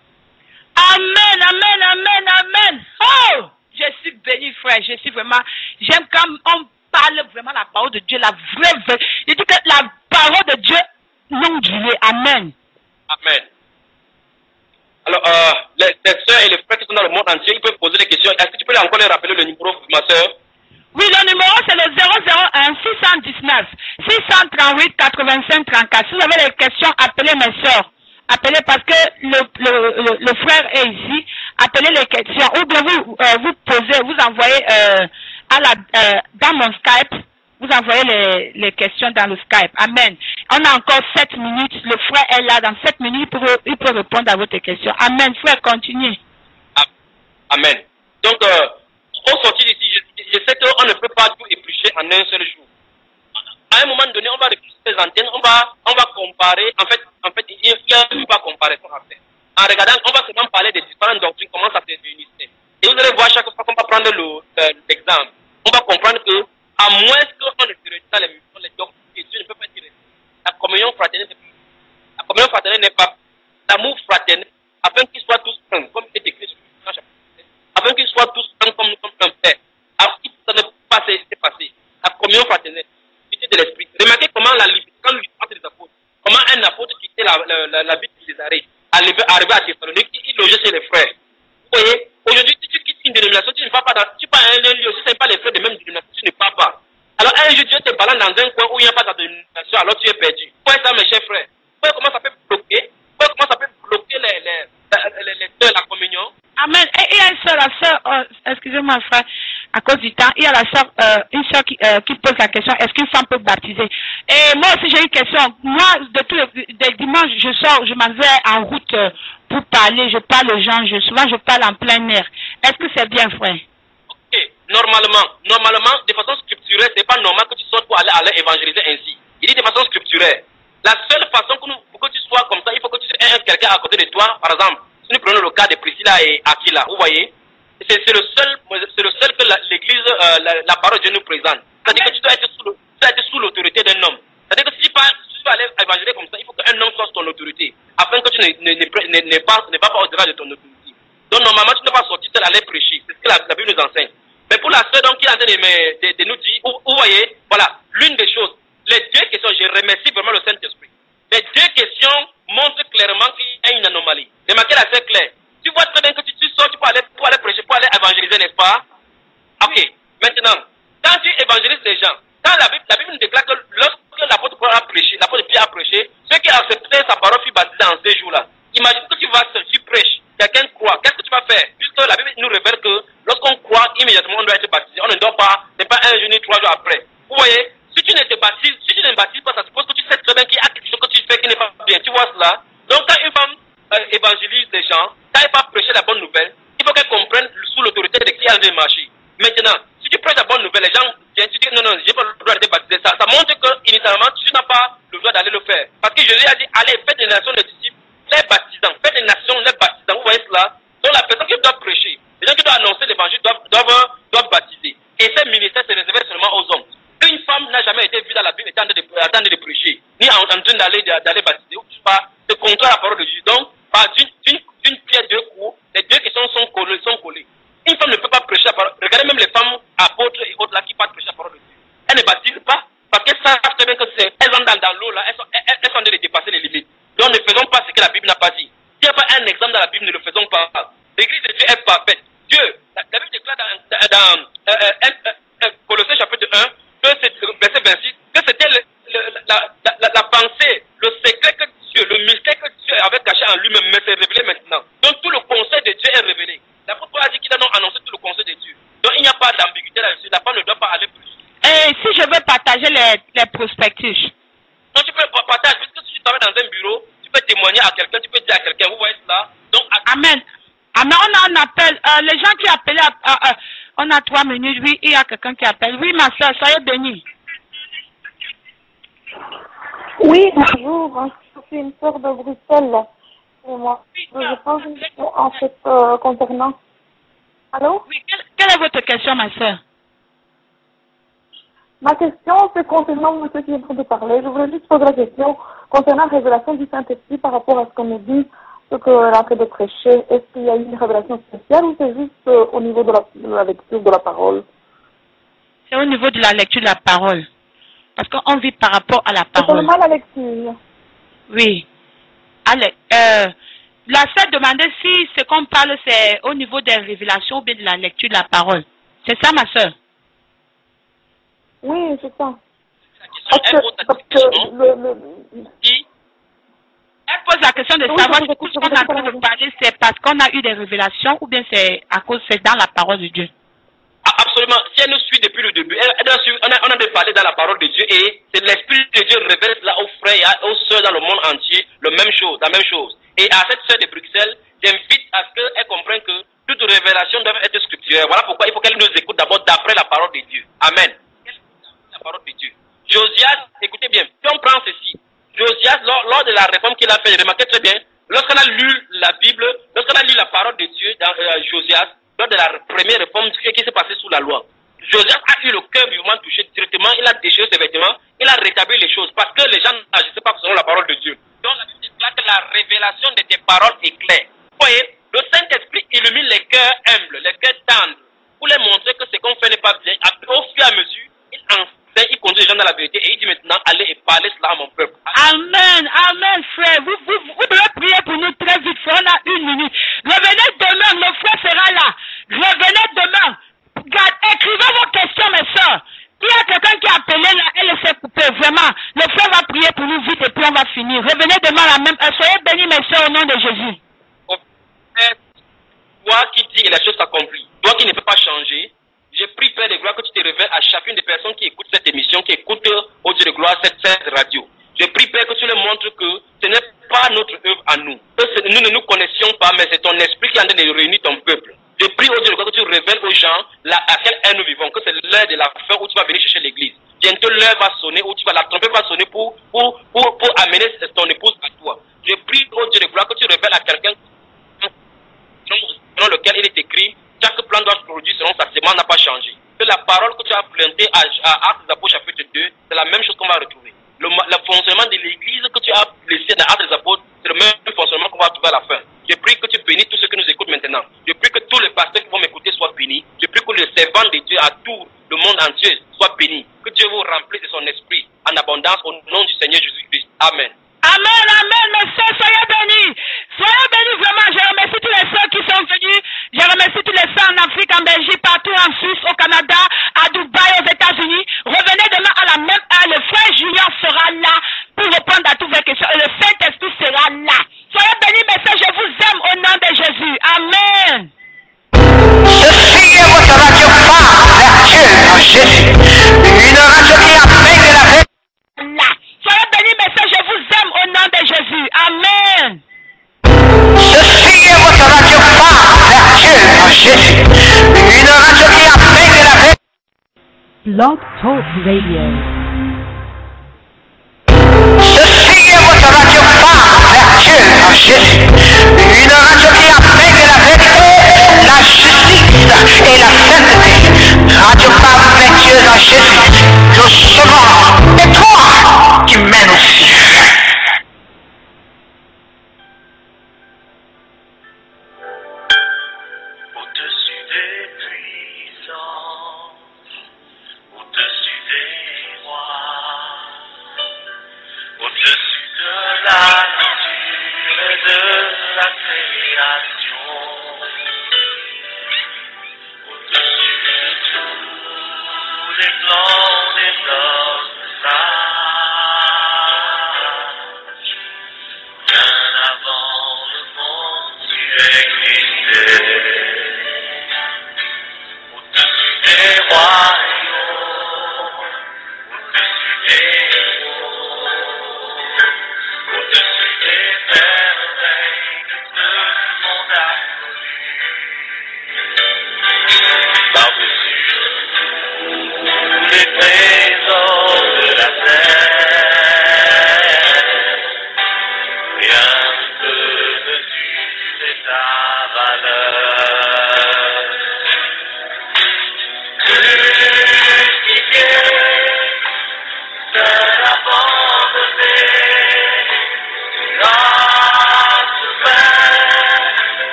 Amen, amen, amen, amen. Oh! Je suis béni, frère. Je suis vraiment. J'aime quand on parle vraiment la parole de Dieu, la vraie, vraie. Il dit que la parole de Dieu, non Dieu. Amen. Amen. Alors, euh, les, les sœurs et les frères qui sont dans le monde entier, ils peuvent poser des questions. Est-ce que tu peux encore les rappeler le numéro, ma sœur? Oui, le numéro, c'est le zéro zéro un six cent dix-neuf six cent trente-huit quatre-vingt-cinq trente-quatre. Si vous avez des questions, appelez mes sœurs. Appelez parce que le, le, le, le frère est ici. Appelez les questions. Ou bien vous, euh, vous posez, vous envoyez euh, à la, euh, dans mon Skype, vous envoyez les, les questions dans le Skype. Amen. On a encore sept minutes. Le frère est là. Dans sept minutes, il peut, il peut répondre à votre question. Amen. Frère, continuez. Amen. Donc, euh, au sortir d'ici, je, je sais qu'on ne peut pas tout éplucher en un seul jour. À un moment donné, on va réfléchir ces antennes, on va, on va comparer. En fait, en fait, il y a une comparaison à faire. En regardant, on va seulement parler des différentes doctrines, comment ça se réunissait. Et vous allez voir chaque fois qu'on va prendre l'exemple, on va comprendre que, à moins qu'on ne se réunisse dans les missions, les doctrines, Dieu ne peut pas dire. La communion fraternelle, la communion fraternelle n'est pas l'amour fraternel, afin qu'ils soient tous un, comme il est écrit sur le chapitre sept, afin qu'ils soient tous un comme nous sommes un père. Alors, ça ne peut pas se passer. La communion fraternelle, l'unité de l'esprit. Remarquez comment la liberté, quand nous entre les apôtres, comment un apôtre quittait la, la, la, la vie de Césarée, arrivé à Thessalonique, il logeait chez les frères. Vous voyez, aujourd'hui, si tu quittes une dénomination, tu ne vas pas dans, tu pars à un lieu, si ce n'est pas les frères de même dénomination, tu ne pars pas. Alors, un jour, Dieu te balance dans un coin où il n'y a pas d'administration, alors tu es perdu. Vous voyez ça, mes chers frères? Vous voyez comment ça peut bloquer? Vous voyez comment ça peut bloquer les, les, les, les soeurs, la communion? Amen. Et il y a une soeur, la soeur, euh, excusez-moi frère, à cause du temps, il y a la soeur, euh, une soeur qui, euh, qui pose la question, est-ce qu'une femme peut baptiser? Et moi aussi j'ai une question. Moi, de tous les, des dimanches, je sors, je m'en vais en route euh, pour parler, je parle aux gens, je, souvent je parle en plein air. Est-ce que c'est bien, frère? Ok, normalement, normalement, de façon scripturaire, c'est pas normal que tu sortes pour aller, aller évangéliser ainsi. Il dit de façon scripturaire. La seule façon que nous, pour que tu sois comme ça, il faut que tu aies quelqu'un à côté de toi, par exemple. Si nous prenons le cas de Priscilla et Aquila, vous voyez, c'est le seul, c'est le seul que l'Église, euh, la, la parole de Dieu nous présente. C'est-à-dire que tu dois être sous l'autorité d'un homme. C'est-à-dire que si tu vas, si tu vas aller évangéliser comme ça, il faut qu'un homme soit sous ton autorité, afin que tu ne, ne, ne, ne, ne, pas, ne vas pas au-delà de ton autorité. Donc normalement, tu ne vas pas sortir seul aller prêcher. C'est ce que la, la Bible nous enseigne. Mais pour la sœur donc qui est en train de, de, de nous dire, vous, vous voyez, voilà, l'une des choses, les deux questions, je remercie vraiment le Saint-Esprit. Les deux questions montrent clairement qu'il y a une anomalie. Remarquez assez clair. Tu vois très bien que tu, tu sors, tu peux aller, pour aller prêcher, pour aller évangéliser, n'est-ce pas? Ok. Maintenant, quand tu évangélises les gens, quand la Bible, la Bible nous déclare que lorsque l'apôtre Paul a prêché, l'apôtre Pierre a prêché, ceux qui acceptaient sa parole furent baptisés en ces jours-là. Imagine que tu vas seul, tu prêches, quelqu'un croit. Qu'est-ce que tu vas faire? Puisque la Bible nous révèle que lorsqu'on croit, immédiatement on doit être baptisé. On ne doit pas, ce n'est pas un jour ni trois jours après. Vous voyez? Si tu ne te baptises, si tu ne baptises pas, ça suppose que tu sais très bien qu'il y a quelque chose que tu fais qui n'est pas bien. Tu vois cela? Donc quand une femme euh, évangélise les gens, quand elle va prêcher la bonne nouvelle, il faut qu'elle comprenne sous l'autorité de qui elle vient marcher. Maintenant, si tu prêches la bonne nouvelle, les gens viennent, tu dis non, non, j'ai pas le droit d'être baptisé. Ça, ça montre que, initialement, tu n'as pas le droit d'aller le faire. Parce que Jésus a dit, allez, faites des nations des disciples, les baptisants, faites des nations, les baptisants. Vous voyez cela? Donc la personne qui doit prêcher, les gens qui doivent annoncer l'évangile doivent, doivent, doivent baptiser. Et ce ministère se réservé seulement aux hommes. Une femme n'a jamais été vue dans la Bible en train de, en train de prêcher, ni en, en train d'aller d'aller baptiser. C'est contre la parole de Dieu. Donc, par d'une pierre deux coups, les deux questions sont collées, sont collées. Une femme ne peut pas prêcher la parole. Regardez même les femmes apôtres et autres là qui partent prêcher la parole de Dieu. Elles ne baptisent pas parce qu'elles savent très bien que c'est, elles sont dans, dans l'eau là, elles sont, elles, elles sont en train de dépasser les limites. Donc ne faisons pas ce que la Bible n'a pas dit. S'il n'y a pas un exemple dans la Bible, ne le faisons pas. L'église de Dieu est parfaite. Dieu, la, la Bible déclare dans, dans, dans euh, euh, euh, euh, Colossiens chapitre un, que verset vingt-six, que c'était le, le, la, la, la, la pensée, le secret que Dieu, le mystère que Dieu avait caché en lui-même, mais c'est révélé maintenant. Donc tout le conseil de Dieu est révélé. L'apôtre Paul a dit qu'il a donc annoncé tout le conseil de Dieu. Donc il n'y a pas d'ambiguïté là-dessus. La femme ne doit pas aller plus. Et si je veux partager les, les prospectus? Non, tu peux partager, puisque si tu travailles dans un bureau, tu peux témoigner à quelqu'un, tu peux dire à quelqu'un, vous voyez cela. Donc, à... Amen. Amen. On a un appel. Euh, les gens qui appellent, à, à, à, on a trois minutes. Oui, il y a quelqu'un qui appelle. Oui, ma soeur, soyez bénie. Oui, bonjour. Je suis une sœur de Bruxelles. Et moi, je pense en fait euh, concernant. Allô? Oui, quelle, quelle est votre question, ma soeur? Ma question, c'est concernant ce qui est en train de parler. Je voulais juste poser la question concernant la révélation du Saint-Esprit par rapport à ce qu'on nous dit, ce qu'elle a fait de prêcher. Est-ce qu'il y a eu une révélation spéciale ou c'est juste euh, au niveau de la, de la lecture de la parole? C'est au niveau de la lecture de la parole. Parce qu'on vit par rapport à la C'est parole. seulement la lecture. Oui. Allez, euh, la sœur demandait si ce qu'on parle, c'est au niveau des révélations ou bien de la lecture de la parole. C'est ça, ma sœur? Oui, c'est ça. Parce que, parce que le, le... Qui? Elle pose la question de oui, savoir si ce qu'on est en train de parler, c'est parce qu'on a eu des révélations ou bien c'est à cause, c'est dans la parole de Dieu. Ah, absolument. Si elle nous suit depuis le début, elle, elle doit suivre, on, a, on a de parler dans la parole de Dieu et c'est l'Esprit de Dieu révèle là aux frères et aux sœurs dans le monde entier, la même chose, la même chose. Et à cette sœur de Bruxelles, j'invite à ce qu'elle comprenne que toute révélation doit être scripturaire. Voilà pourquoi il faut qu'elle nous écoute d'abord d'après la parole de Dieu. Amen. La parole de Dieu. Josias, écoutez bien, si on prend ceci, Josias, lors, lors de la réforme qu'il a fait, remarquez très bien, lorsqu'on a lu la Bible, lorsqu'on a lu la parole de Dieu dans euh, Josias, lors de la première réforme qui, qui s'est passée sous la loi, Josias a eu le cœur vivement touché directement, il a déchiré ses vêtements, il a rétabli les choses, parce que les gens n'agissaient pas selon la parole de Dieu. Donc la Bible déclare que la révélation de tes paroles est claire. Vous voyez, le Saint-Esprit illumine les cœurs humbles, les cœurs tendres, pour les montrer que ce qu'on fait n'est pas bien. Au fur et à mesure, il enseigne, il conduit les gens dans la vérité et il dit maintenant, allez et parlez cela à mon peuple. Amen, amen, frère. Vous, vous, vous devez prier pour nous très vite, frère. On a une minute. Revenez demain, le frère sera là. Revenez demain. Écrivez vos questions, mes soeurs. Il y a quelqu'un qui a appelé là, elle ne sait couper, vraiment. Le frère va prier pour nous vite et puis on va finir. Revenez demain à la même heure. Soyez bénis, mes soeurs, au nom de Jésus. Toi qui dis et la chose s'accomplit, toi qui ne peux pas changer, j'ai pris, Père de gloire, que tu te révèles à chacune des personnes qui écoutent cette émission, qui écoutent au Dieu de gloire cette, cette radio. Je prie, Père, que tu leur montres que ce n'est pas notre œuvre à nous. Que nous ne nous connaissions pas, mais c'est ton esprit qui est en train de réunir ton peuple. Je prie au Dieu de gloire que tu révèles aux gens la, à quelle ère nous vivons, que c'est l'heure de la fin où tu vas venir chercher l'église. Bientôt l'heure va sonner, où tu vas, la trompette va sonner pour, pour, pour, pour amener ton épouse à toi. Je prie au Dieu de gloire que tu révèles à quelqu'un selon lequel il est écrit, chaque plan doit se produire selon sa semence n'a pas changé. Que la parole que tu as plantée à, à Actes des Apôtres chapitre deux, c'est la même chose qu'on va retrouver. Le, le fonctionnement de l'église que tu as laissé dans Actes des Apôtres, c'est le même fonctionnement qu'on va trouver à la fin. Je prie que tu bénisses tous ceux qui nous écoutent maintenant. Je prie que tous les pasteurs qui vont m'écouter soient bénis. Je prie que les servants de Dieu à tout le monde entier soient bénis. Que Dieu vous remplisse de son esprit en abondance au nom du Seigneur Jésus-Christ. Amen. Amen, amen, mes soeurs, soyez bénis. Soyez bénis vraiment. Je remercie tous les soeurs qui sont venus. Je remercie tous les soeurs en Afrique, en Belgique, partout en Suisse, au Canada, à Dubaï, aux États-Unis. Revenez demain à la même heure. Le frère Julien sera là pour répondre à toutes vos questions. Et le Saint-Esprit sera là. Soyez bénis, mes soeurs. Je vous aime au nom de Jésus. Amen. Ceci est votre radio phare vers Dieu en Jésus. Une radio qui appelle de la paix. Là. Soyez bénis, mes soeurs, je vous aime au nom de Jésus. Amen. Ceci est votre radio phare vers Dieu en Jésus. Une radio qui appelle de la paix. Blog Talk Radio. Ceci est votre radio phare vers Dieu en Jésus. Une radio qui appelle de la vérité, la justice et la sainteté. Radio phare vers Dieu en Jésus. Le sauveur et toi qui mène au ciel. Au-dessus des puissances, au-dessus des rois, au-dessus de la nature et de la création, au-dessus de tous les plans des hommes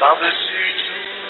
par-dessus tout.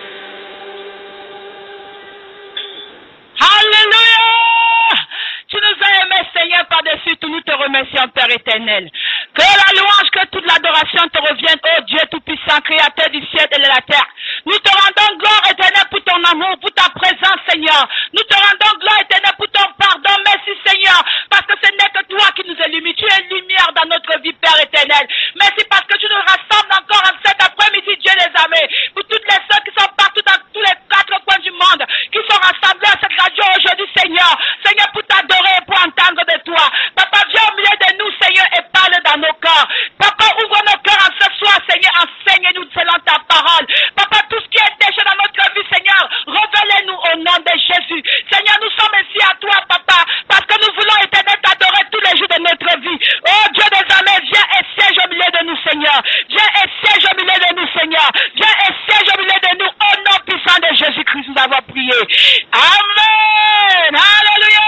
Alléluia! Tu nous as aimés, Seigneur, par-dessus tout. Nous te remercions, Père éternel. Que la louange, que toute l'adoration te revienne, ô Dieu Tout-Puissant, Créateur du ciel et de la terre. Nous te rendons gloire éternelle pour ton amour, pour ta présence, Seigneur. Nous te rendons gloire éternelle pour ton pardon. Merci, Seigneur, parce que ce n'est que toi qui nous illumines. Tu es lumière dans notre vie, Père éternel. Merci parce que tu nous rassembles encore en cet après-midi, Dieu des armées. Pour toutes les sœurs qui sont partout dans tous les quatre coins du monde, qui sont rassemblées à cette radio aujourd'hui, Seigneur. Seigneur, pour t'adorer et pour entendre de toi. Papa, viens au milieu de nous, Seigneur, et parle dans nos cœurs. Papa, ouvre nos cœurs en ce soir, Seigneur. Enseigne-nous selon ta parole. Papa, tout ce qui est déchets dans notre vie, Seigneur, révèle-nous au nom de Jésus. Seigneur, nous sommes ici à toi, Papa, parce que nous voulons éternel t'adorer tous les jours de notre vie. Oh Dieu des armées, viens et siège au milieu de nous, Seigneur. Viens et siège au milieu de nous, Seigneur. Viens et siège au milieu de nous. Au nom puissant de Jésus-Christ, nous avons prié. Amen. Alléluia.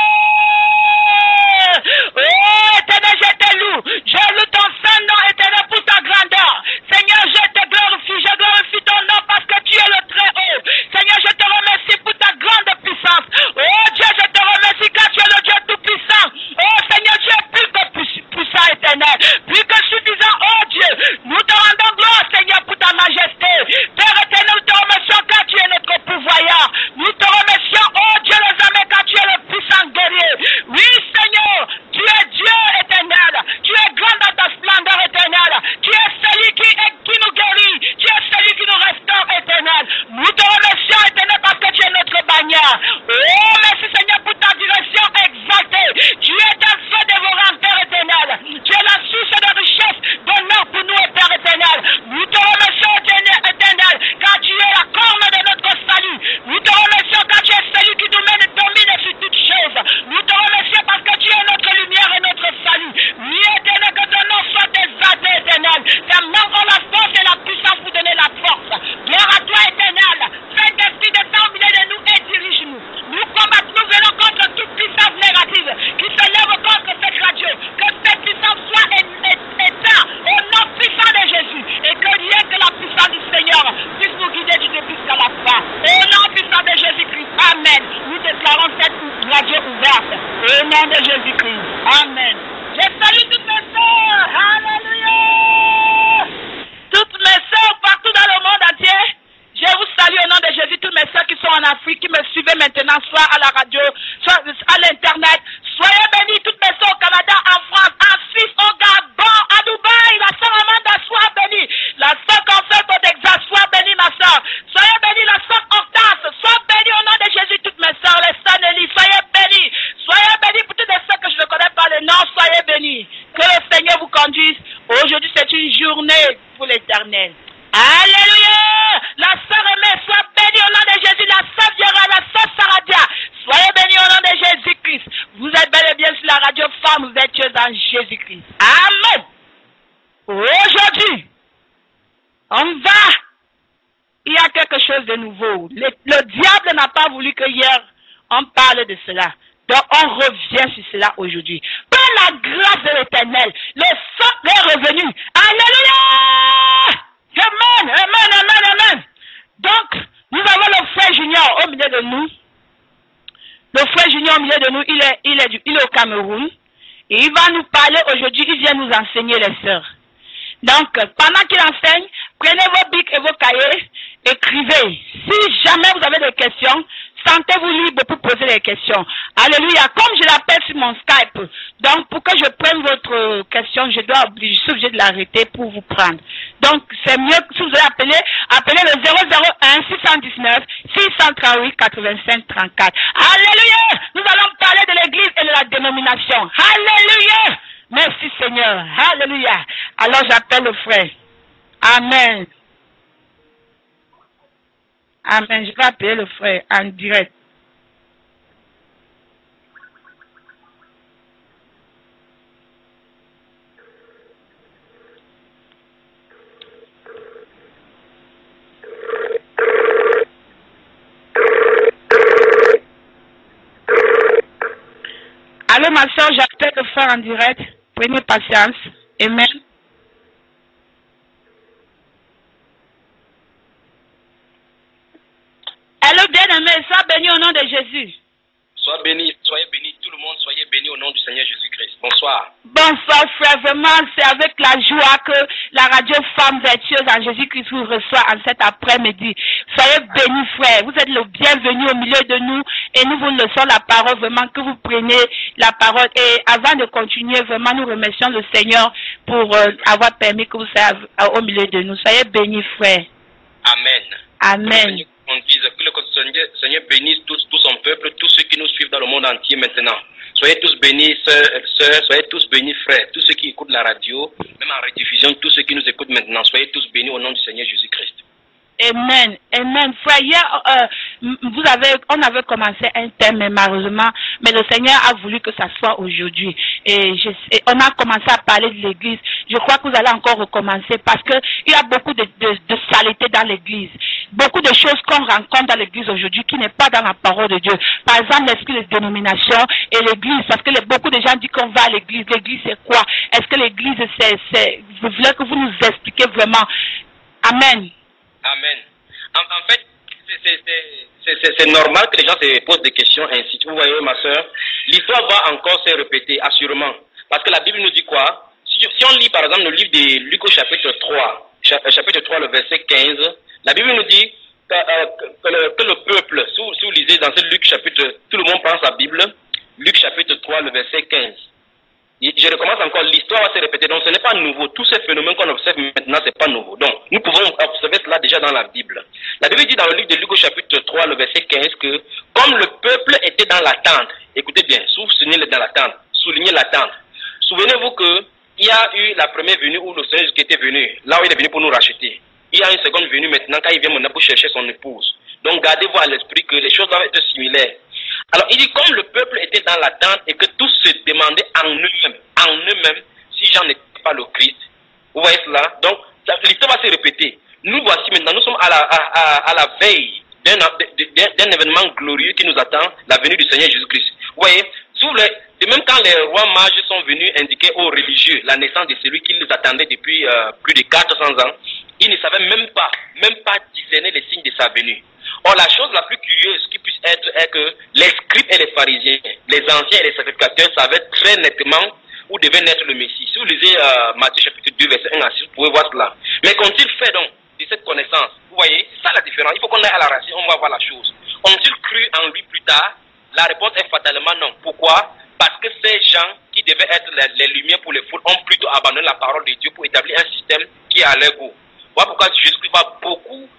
Oh éternel, je te loue. Je loue ton saint nom, éternel, pour ta grandeur. Seigneur, je te glorifie. Je glorifie ton nom parce que tu es le très haut. Seigneur, je te remercie pour ta grande puissance. Oh Dieu, je te remercie car tu es le Dieu tout-puissant. Oh Seigneur, tu es plus que puissant, éternel. Plus que suffisant, oh Dieu. Nous te rendons gloire, Seigneur, pour ta majesté. Père éternel, nous te remercions car tu es notre pourvoyeur. Nous te remercions, oh Dieu, les armées, car tu es le puissant guerrier. Oui, Seigneur, tu es Dieu éternel. Tu es grand dans ta splendeur éternelle. Tu es celui qui, est, qui nous guérit. Tu es celui qui nous restaure éternel. Nous te remercions éternel parce que tu es notre bannière. Oh, merci Seigneur pour ta direction exaltée. Tu es un feu dévorant, Père éternel. Tu es la source de richesse, d'honneur pour nous, Père éternel. Nous te remercions éternel, éternel, car tu es la corne de notre salut. Nous te remercions car tu es celui qui nous mène et domine sur toutes choses. Nous te remercions parce que tu es notre lumière et notre salut. Oui, éternel, que ton nom soit exalté, éternel. Ta main en la force et la puissance pour donner la force. Gloire à toi, éternel. Saint-Esprit, descends au milieu de nous et dirige-nous. Nous combattons, nous venons contre toute puissance négative qui se lève contre cette radio. Que cette puissance soit éteinte au nom puissant de Jésus. Et que rien que la puissance du Seigneur puisse nous guider du début jusqu'à la fin. Au nom puissant de Jésus-Christ. Amen. Nous déclarons cette radio ouverte. Au nom de Jésus-Christ. Amen. Je salue toutes mes sœurs. Alléluia. Toutes mes sœurs partout dans le monde entier. Je vous salue au nom de Jésus, toutes mes sœurs qui sont en Afrique, qui me suivent maintenant, soit à la radio, soit à l'internet. Soyez bénis, toutes mes sœurs au Canada, en France, en Suisse, au Gabon, à Dubaï. La sœur Amanda, sois bénie. La sœur Confesse au Texas, sois bénie, ma sœur. Soyez bénie, la sœur Hortense, sois bénie au nom de Jésus, toutes mes sœurs, les sœurs Nelly, soyez bénis. Soyez bénis pour toutes les sœurs que je ne connais pas le nom, soyez bénis. Que le Seigneur vous conduise. Aujourd'hui, c'est une journée pour l'éternel. Alléluia. La sœur aimée, sois bénie au nom de Jésus. La sœur Viera, la sœur Saradia, soyez bénie au nom de Jésus-Christ. Vous êtes bel et bien sur la radio femme, vous êtes tués dans Jésus-Christ. Amen. Aujourd'hui, on va. Il y a quelque chose de nouveau. Le, le diable n'a pas voulu que hier on parle de cela. Donc on revient sur cela aujourd'hui. Par la grâce de l'Éternel, le sang est revenu. Alléluia. Amen, amen, amen, amen. Donc, nous avons le frère Junior au milieu de nous. Le frère Junior au milieu de nous, il est, il est, du, il est au Cameroun. Et il va nous parler aujourd'hui, il vient nous enseigner les sœurs. Donc, pendant qu'il enseigne, prenez vos bics et vos cahiers, écrivez. Si jamais vous avez des questions, sentez-vous libre pour poser des questions. Alléluia. Comme je l'appelle sur mon Skype, donc pour que je prenne votre question, je dois obliger, je suis obligé de l'arrêter pour vous prendre. Donc, c'est mieux que si vous allez appeler, appelez le zéro zéro un six un neuf six trois huit quatre-vingt-cinq trente-quatre. Alléluia. Nous allons parler de l'église et de la dénomination. Alléluia. Merci Seigneur. Alléluia. Alors j'appelle le frère. Amen. Amen. Je vais appeler le frère en direct. Allô ma soeur, j'appelle le frère en direct. Prenez patience. Amen. de Jésus. Sois béni, soyez bénis, tout le monde, soyez bénis au nom du Seigneur Jésus-Christ. Bonsoir. Bonsoir frère, vraiment c'est avec la joie que la radio Femme Vertueuse en Jésus-Christ vous reçoit en cet après-midi. Soyez bénis frère, vous êtes le bienvenu au milieu de nous et nous vous laissons la parole, vraiment que vous preniez la parole. Et avant de continuer, vraiment nous remercions le Seigneur pour euh, avoir permis que vous soyez au milieu de nous. Soyez bénis frère. Amen. Amen. On dise que le Seigneur, Seigneur bénisse tout, tout son peuple, tous ceux qui nous suivent dans le monde entier maintenant. Soyez tous bénis, sœurs, sœurs, soyez tous bénis, frères, tous ceux qui écoutent la radio, même en rediffusion, tous ceux qui nous écoutent maintenant, soyez tous bénis au nom du Seigneur Jésus-Christ. Amen, amen. Frère, hier, euh, vous avez, on avait commencé un thème, mais malheureusement, mais le Seigneur a voulu que ça soit aujourd'hui. Et, je, et on a commencé à parler de l'église. Je crois que vous allez encore recommencer parce que il y a beaucoup de, de, de saleté dans l'église. Beaucoup de choses qu'on rencontre dans l'église aujourd'hui qui n'est pas dans la parole de Dieu. Par exemple, l'esprit de dénomination et l'église. Parce que les, beaucoup de gens disent qu'on va à l'église. L'église, c'est quoi? Est-ce que l'église, c'est, c'est, vous voulez que vous nous expliquiez vraiment? Amen. Amen. En, en fait, c'est normal que les gens se posent des questions ainsi. Vous voyez, ma soeur, l'histoire va encore se répéter, assurément. Parce que la Bible nous dit quoi? Si, si on lit par exemple le livre de Luc au chapitre trois, chapitre trois, le verset quinze, la Bible nous dit que, euh, que, le, que le peuple, si vous, si vous lisez dans ce Luc chapitre, tout le monde prend sa Bible, Luc chapitre trois, le verset quinze. Je recommence encore, l'histoire va se répéter, donc ce n'est pas nouveau. Tous ces phénomènes qu'on observe maintenant, ce n'est pas nouveau. Donc, nous pouvons observer cela déjà dans la Bible. La Bible dit dans le livre de Luc au chapitre trois, le verset quinze, que comme le peuple était dans l'attente, écoutez bien, souvenez-le dans l'attente, soulignez l'attente. Souvenez-vous que il y a eu la première venue où le Seigneur qui était venu, là où il est venu pour nous racheter. Il y a une seconde venue maintenant quand il vient maintenant pour chercher son épouse. Donc, gardez-vous à l'esprit que les choses doivent être similaires. Alors, il dit comme le peuple était dans l'attente et que tous se demandaient en eux-mêmes, en eux-mêmes, si Jean n'était pas le Christ. Vous voyez cela? Donc, l'histoire va se répéter. Nous voici maintenant, nous sommes à la, à, à, à la veille d'un événement glorieux qui nous attend, la venue du Seigneur Jésus-Christ. Vous voyez, de même quand les rois mages sont venus indiquer aux religieux la naissance de celui qui les attendait depuis euh, plus de quatre cents ans, ils ne savaient même pas, même pas discerner les signes de sa venue. Or, la chose la plus curieuse qui puisse être est que les scribes et les pharisiens, les anciens et les sacrificateurs savaient très nettement où devait naître le Messie. Si vous lisez euh, Matthieu chapitre deux, verset un à six, vous pouvez voir cela. Mais qu'ont-ils fait donc de cette connaissance? Vous voyez, c'est ça la différence. Il faut qu'on aille à la racine, on va voir la chose. Ont-ils cru en lui plus tard? La réponse est fatalement non. Pourquoi? Parce que ces gens qui devaient être les, les lumières pour les foules ont plutôt abandonné la parole de Dieu pour établir un système qui est à leur goût. Voilà pourquoi Jésus-Christ va beaucoup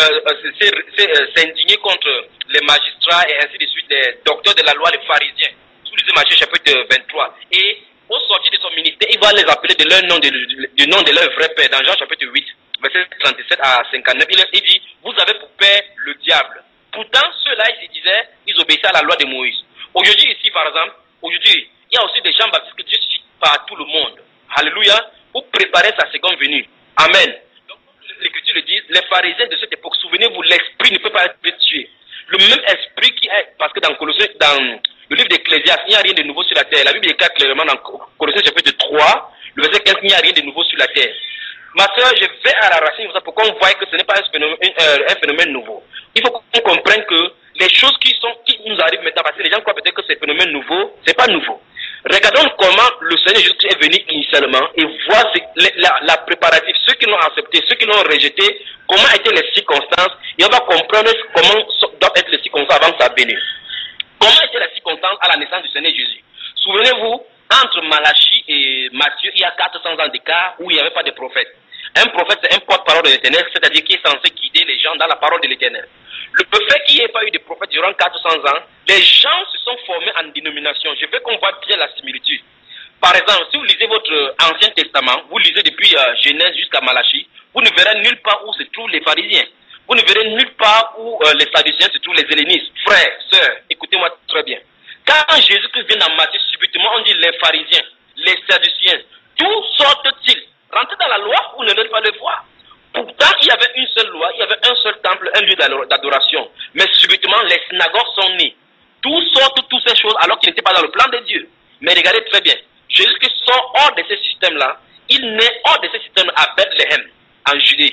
s'indigner contre les magistrats et ainsi de suite, les docteurs de la loi, les pharisiens. Sous les Matthieu chapitre vingt-trois. Et au sortir de son ministère, il va les appeler de leur nom, de, de, du nom de leur vrai père. Dans Jean chapitre huit, verset trente-sept à cinquante-neuf, il, il dit, vous avez pour père le diable. Pourtant, ceux-là, ils se disaient, ils obéissaient à la loi de Moïse. Aujourd'hui, ici, par exemple, aujourd'hui, il y a aussi des gens baptisés que Dieu suscite par tout le monde. Alléluia. Pour préparer sa seconde venue. Amen. Donc, comme l'Écriture le dit, les pharisiens de cette époque, souvenez-vous, l'esprit ne peut pas être tué. Le même esprit qui est, parce que dans Colossiens, dans le livre d'Ecclésiaste, il n'y a rien de nouveau sur la terre. La Bible déclare clairement dans Colossiens chapitre trois, le verset quinze, il n'y a rien de nouveau sur la terre. Ma soeur, je vais à la racine pour qu'on voie que ce n'est pas un phénomène, un, un phénomène nouveau. Il faut qu'on comprenne que les choses qui sont qui nous arrivent maintenant, parce que les gens croient peut-être que c'est un phénomène nouveau, c'est pas nouveau. Regardons comment le Seigneur Jésus est venu initialement et voir la, la, la préparatif, ceux qui l'ont accepté, ceux qui l'ont rejeté, comment étaient les circonstances, et on va comprendre comment doivent être les circonstances avant sa venue. Comment étaient les circonstances à la naissance du Seigneur Jésus? Souvenez-vous, entre Malachie et Matthieu, il y a quatre cents ans d'écart où il n'y avait pas de prophète. Un prophète, c'est un porte-parole de l'Éternel, c'est-à-dire qui est censé guider les gens dans la parole de l'Éternel. Le fait qu'il n'y ait pas eu de prophète durant quatre cents ans, les gens se sont formés en dénomination. Je veux qu'on voit bien la similitude. Par exemple, si vous lisez votre Ancien Testament, vous lisez depuis euh, Genèse jusqu'à Malachie, vous ne verrez nulle part où se trouvent les pharisiens. Vous ne verrez nulle part où euh, les sadducéens se trouvent les hellénistes. Frères, sœurs, écoutez-moi très bien. Quand Jésus-Christ vient dans Matthieu, subitement on dit les pharisiens, les sadducéens, d'où sortent-ils? Rentrez dans la loi ou ne laissez pas le voir. Pourtant, il y avait une seule loi, il y avait un seul temple, un lieu d'adoration. Mais subitement, les synagogues sont nées. D'où sortent toutes ces choses alors qu'ils n'étaient pas dans le plan de Dieu? Mais regardez très bien. Jésus-Christ sort hors de ce système-là. Il naît hors de ce système à Bethléem, en Judée.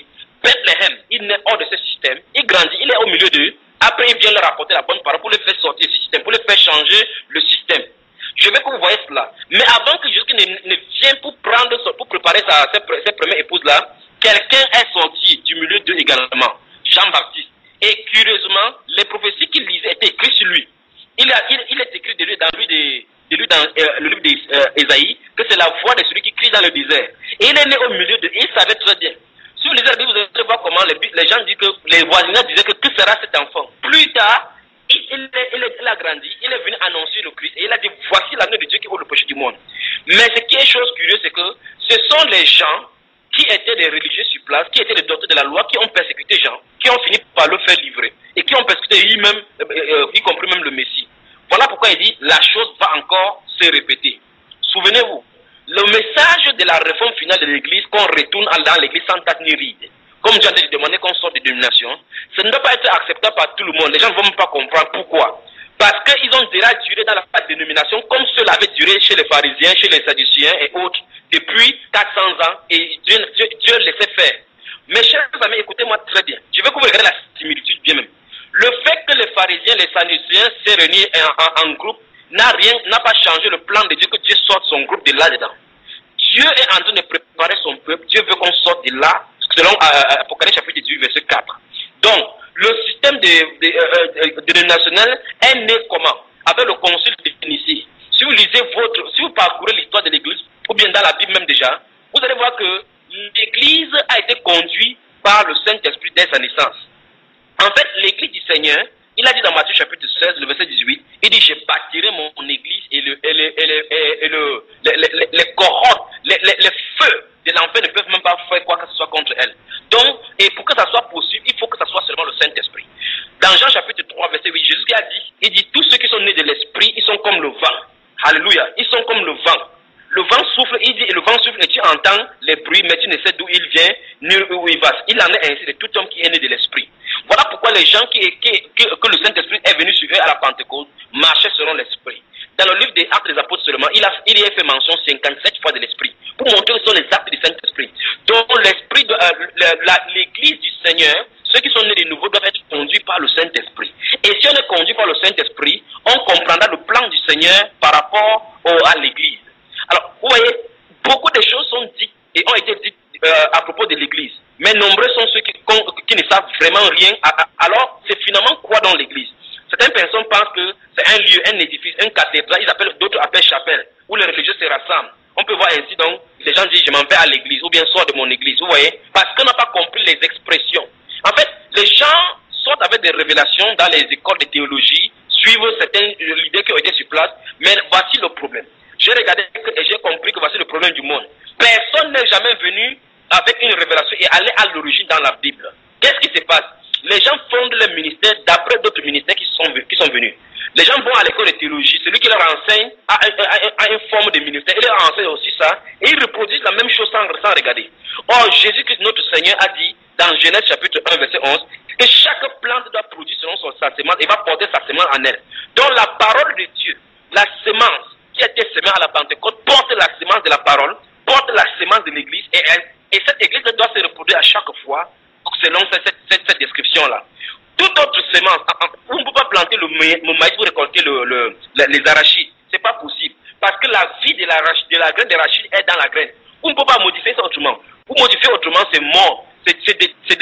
Bethléem, il naît hors de ce système, il grandit, il est au milieu d'eux. Après, il vient leur apporter la bonne parole pour les faire sortir de ce système, pour les faire changer le système. Je veux que vous voyez cela. Mais avant que Jésus ne, ne vienne pour prendre, pour préparer sa, sa, sa première épouse-là, quelqu'un est sorti du milieu d'eux également, Jean-Baptiste. Et curieusement, les prophéties qu'il lisait étaient écrites sur lui. Il, a, il, il est écrit de lui dans, lui de, de lui dans euh, le livre d'Ésaïe que c'est la voix de celui qui crie dans le désert. Et il est né au milieu d'eux, et il savait très bien. Si vous lisez la Bible, vous allez voir comment les, les gens disent que les voisins disaient que que sera cet enfant. Plus tard, il, il, il, il a grandi, il est venu annoncer le Christ et il a dit voici l'agneau de Dieu qui vaut le péché du monde. Mais ce qui est chose curieuse, c'est que ce sont les gens qui étaient des religieux sur place, qui étaient des docteurs de la loi, qui ont persécuté Jean, qui ont fini par le faire livrer et qui ont persécuté lui-même, euh, euh, y compris même le Messie. Voilà pourquoi il dit la chose va encore se répéter. Souvenez-vous, le message de la réforme finale de l'Église, qu'on retourne dans l'Église sans tache ni ride, comme Jean a demandé qu'on sorte de dénomination, ça ne doit pas être acceptable par tout le monde. Les gens ne vont même pas comprendre pourquoi. Parce qu'ils ont déjà duré dans la dénomination comme cela avait duré chez les pharisiens, chez les sadduciens et autres depuis quatre cents ans et Dieu, Dieu, Dieu laissait faire. Mes chers amis, écoutez-moi très bien. Je veux que vous regardiez la similitude bien même. Le fait que les pharisiens, les sadduciens s'est réunis en, en, en groupe n'a rien, n'a pas changé le plan de Dieu que Dieu sorte son groupe de là-dedans. Dieu est en train de préparer son peuple. Dieu veut qu'on sorte de là, selon euh, Apocalypse chapitre dix-huit, verset quatre. Donc, le système dénominationnel de, de, de, est né comment? Avec le concile de Nicée. Si vous lisez votre, si vous parcourez l'histoire de l'Église, ou bien dans la Bible même déjà, vous allez voir que l'Église a été conduite par le Saint-Esprit dès sa naissance. En fait, l'Église du Seigneur, il a dit dans Matthieu chapitre seize, le verset dix-huit, il dit, je bâtirai mon, mon Église et, le, et, le, et, le, et, le, les, les, les cohortes, les, les, les feux de l'enfer ne peuvent même pas faire quoi que ce soit contre elle. Donc, et pour que ça soit possible, il faut que ça soit seulement le Saint-Esprit. Dans Jean chapitre trois, verset huit, Jésus a dit, il dit, tous ceux qui sont nés de l'Esprit, ils sont comme le vent. Alléluia, ils sont comme le vent. Le vent souffle, il dit, et le vent souffle, et tu entends les bruits, mais tu ne sais d'où il vient, ni où il va. Il en est ainsi de tout homme qui est né de l'Esprit. Voilà pourquoi les gens qui, qui, qui, que le Saint-Esprit est venu sur eux à la Pentecôte marchaient selon l'Esprit. Dans le livre des Actes des Apôtres seulement, il, a, il y a fait mention cinquante-sept fois de l'Esprit, pour montrer que ce sont les actes du Saint-Esprit. Donc l'Esprit de euh, l'Église du Seigneur, ceux qui sont nés de nouveau doivent être conduits par le Saint-Esprit. Et si on est conduit par le Saint-Esprit, on comprendra le plan du Seigneur par rapport au, à l'Église. Alors, vous voyez, beaucoup de choses sont dites et ont été dites euh, à propos de l'Église. Mais nombreux sont ceux qui, qui ne savent vraiment rien. Alors, c'est finalement quoi dans l'Église? Certaines personnes pensent que c'est un lieu, un édifice, un cathédrale, ils appellent, d'autres appellent chapelle, où les religieux se rassemblent. On peut voir ainsi donc, les gens disent je m'en vais à l'église, ou bien sors de mon église, vous voyez, parce qu'on n'a pas compris les expressions. En fait, les gens sortent avec des révélations dans les écoles de théologie, suivent certaines idées qui ont été sur place, mais voici le problème. J'ai regardé et j'ai compris que voici le problème du monde. Personne n'est jamais venu avec une révélation et aller à l'origine dans la Bible. Qu'est-ce qui se passe? Les gens fondent leur ministère d'après d'autres ministères qui sont, qui sont venus. Les gens vont à l'école de théologie, celui qui leur enseigne a, a, a, a une forme de ministère, il leur enseigne aussi ça, et ils reproduisent la même chose sans, sans regarder. Or, Jésus-Christ, notre Seigneur, a dit dans Genèse chapitre un, verset onze, que chaque plante doit produire selon son, sa semence et va porter sa semence en elle. Donc la parole de Dieu, la semence qui a été semée à la Pentecôte, porte la semence de la parole, porte la semence de l'Église, et, et cette Église doit se reproduire à chaque fois selon cette, cette, cette description-là. Toute autre semence, on ne peut pas planter le maïs pour récolter le, le, les arachides. Ce n'est pas possible. Parce que la vie de la, de la graine d'arachide est dans la graine. On ne peut pas modifier ça autrement. Pour modifier autrement, c'est mort. C'est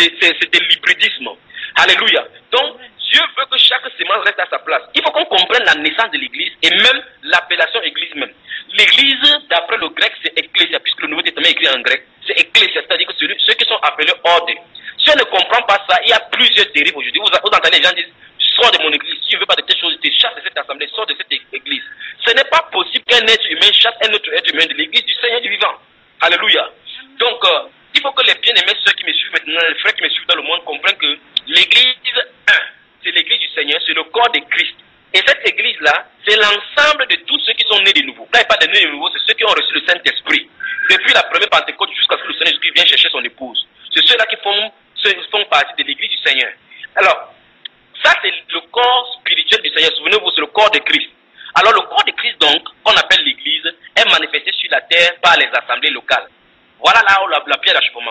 de l'hybridisme. Alléluia. Donc, Dieu veut que chaque semence reste à sa place. Il faut qu'on comprenne la naissance de l'Église et même l'appellation Église même. L'Église, d'après le grec, c'est ecclésia, puisque le Nouveau Testament est écrit en grec. C'est ecclésia, c'est-à-dire que ceux, ceux qui sont appelés ordre. Si on ne comprend pas ça, il y a plusieurs dérives aujourd'hui. Vous, vous entendez les gens dire, sors de mon église, si tu ne veux pas de telles choses, tu chasses de cette assemblée, sors de cette église. Ce n'est pas possible qu'un être humain chasse un autre être humain de l'église du Seigneur du vivant. Alléluia. Donc, euh, il faut que les bien-aimés, ceux qui me suivent maintenant, les frères qui me suivent dans le monde, comprennent que l'église, un, c'est l'église du Seigneur, c'est le corps de Christ. Et cette église-là, c'est l'ensemble de tous ceux qui sont nés de nouveau. Quand il n'y a pas de nés de nouveau, c'est ceux qui ont reçu le Saint-Esprit. Depuis la première Pentecôte jusqu'à ce que le Seigneur Jésus vienne chercher son épouse. C'est ceux-là qui font font partie de l'église du Seigneur. Alors, ça c'est le corps spirituel du Seigneur. Souvenez-vous, c'est le corps de Christ. Alors, le corps de Christ, donc, qu'on appelle l'église, est manifesté sur la terre par les assemblées locales. Voilà là où la, la pierre d'achoppement.